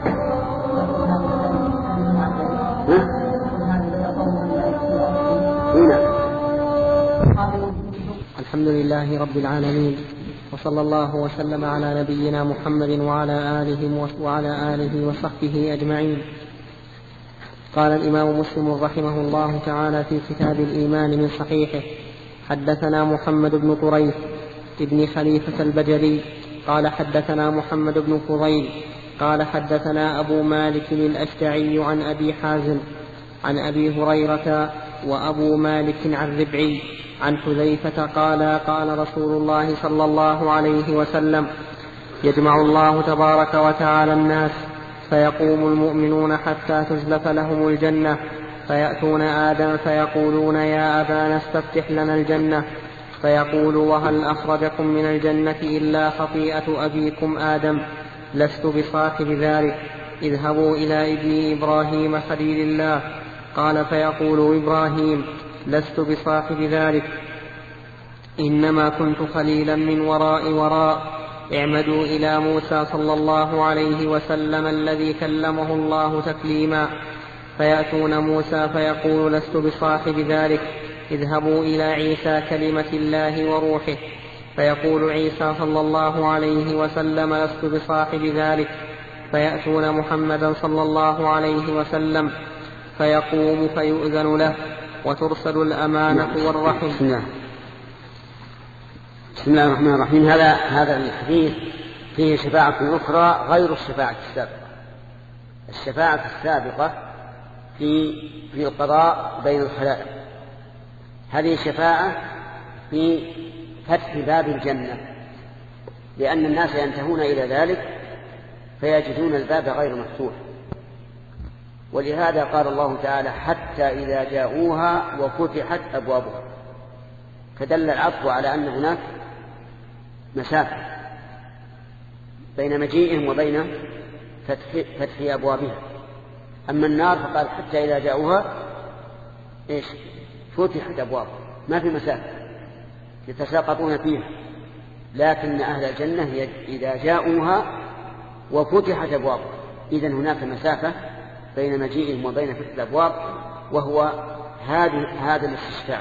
[SPEAKER 2] الحمد لله رب العالمين، وصلى الله وسلم على نبينا محمد وعلى آله وصحبه أجمعين. قال الإمام مسلم رحمه الله تعالى في كتاب الإيمان من صحيحه: حدثنا محمد بن طريف ابن خليفة البجلي قال حدثنا محمد بن فضيل قال حدثنا أبو مالك الأشجعي عن أبي حازم عن أبي هريرة وأبو مالك عن ربعي عن حذيفة قال قال رسول الله صلى الله عليه وسلم: يجمع الله تبارك وتعالى الناس فيقوم المؤمنون حتى تزلف لهم الجنة، فيأتون آدم فيقولون يا أبانا استفتح لنا الجنة، فيقول وهل أخرجكم من الجنة إلا خطيئة أبيكم آدم؟ لست بصاحب ذلك، اذهبوا إلى ابني إبراهيم خليل الله. قال فيقول إبراهيم لست بصاحب ذلك، إنما كنت خليلا من وراء. اعمدوا إلى موسى صلى الله عليه وسلم الذي كلمه الله تكليما. فيأتون موسى فيقول لست بصاحب ذلك، اذهبوا إلى عيسى كلمة الله وروحه. فيقول عيسى صلى الله عليه وسلم لست بصاحب ذلك. فيأتون محمدا صلى الله عليه وسلم فيقوم فيؤذن له وترسل الأمانة والرحم.
[SPEAKER 1] بسم الله الرحمن الرحيم. هذا الحديث فيه شفاعة أخرى غير الشفاعة السابقة. الشفاعة السابقة في القضاء بين الخلائق، هذه شفاعة في فتح باب الجنة، لأن الناس ينتهون إلى ذلك فيجدون الباب غير مفتوح، ولهذا قال الله تعالى حتى إذا جاءوها وفتحت أبوابها، فدل العطف على أن هناك مسافة بين مجيئهم وبين فتح أبوابها. أما النار فقال حتى إذا جاءوها فتحت أبوابها، ما في مسافة يتساقطون فيها، لكن أهل الجنة إذا جاءوها وفتحت أبوابها، إذن هناك مسافة بين مجيئهم وبين فتح الأبواب، وهو هذا الاستشفاع.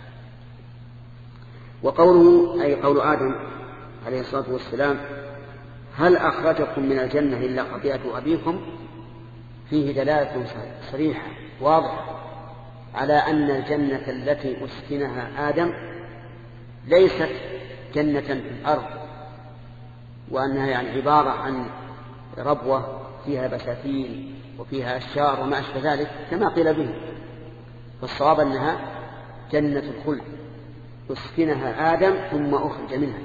[SPEAKER 1] وقوله أي قول آدم عليه الصلاة والسلام هل أخرجكم من الجنة إلا خطيئة أبيكم، فيه دلالة صريحة واضحة على أن الجنة التي أسكنها آدم ليست جنة في الأرض، وأنها يعني عبارة عن ربوة فيها بساتين وفيها أشجار وما أشبه ذلك كما قيل به، فالصواب أنها جنة الخلد أسكنها آدم ثم أخرج منها.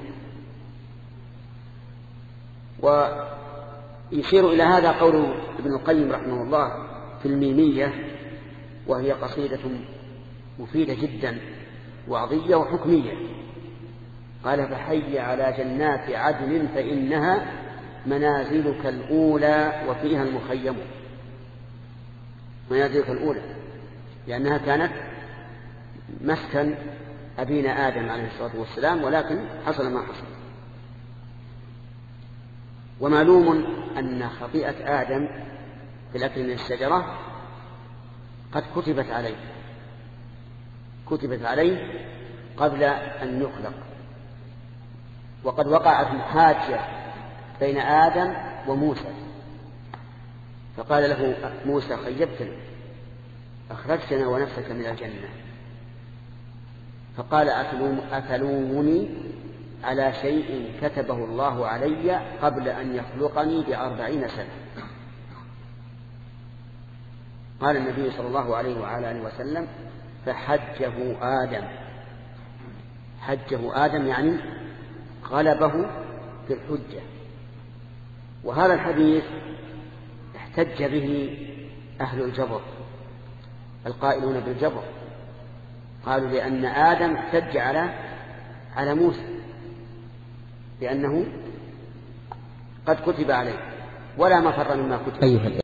[SPEAKER 1] ويشير إلى هذا قول ابن القيم رحمه الله في الميمية، وهي قصيدة مفيدة جدا وعظية وحكمية. قال فحي على جنات عدن فإنها منازلك الأولى وفيها المخيم. منازلك الأولى لأنها كانت مسكن أبينا آدم عليه الصلاة والسلام، ولكن حصل ما حصل. ومعلوم أن خطيئة آدم في الأكل من الشجرة قد كتبت عليه قبل أن يخلق، وقد وقعت محاجة بين آدم وموسى، فقال له موسى خيبتنا أخرجتنا ونفسك من الجنة، فقال أتلومني على شيء كتبه الله علي قبل أن يخلقني ب40 سنة. قال النبي صلى الله عليه وعلى آله وسلم فحجه آدم يعني غلبه في الحجة. وهذا الحديث احتج به أهل الجبر القائلون بالجبر، قالوا لأن آدم احتج على موسى لأنه قد كتب عليه ولا مفر مما كتب.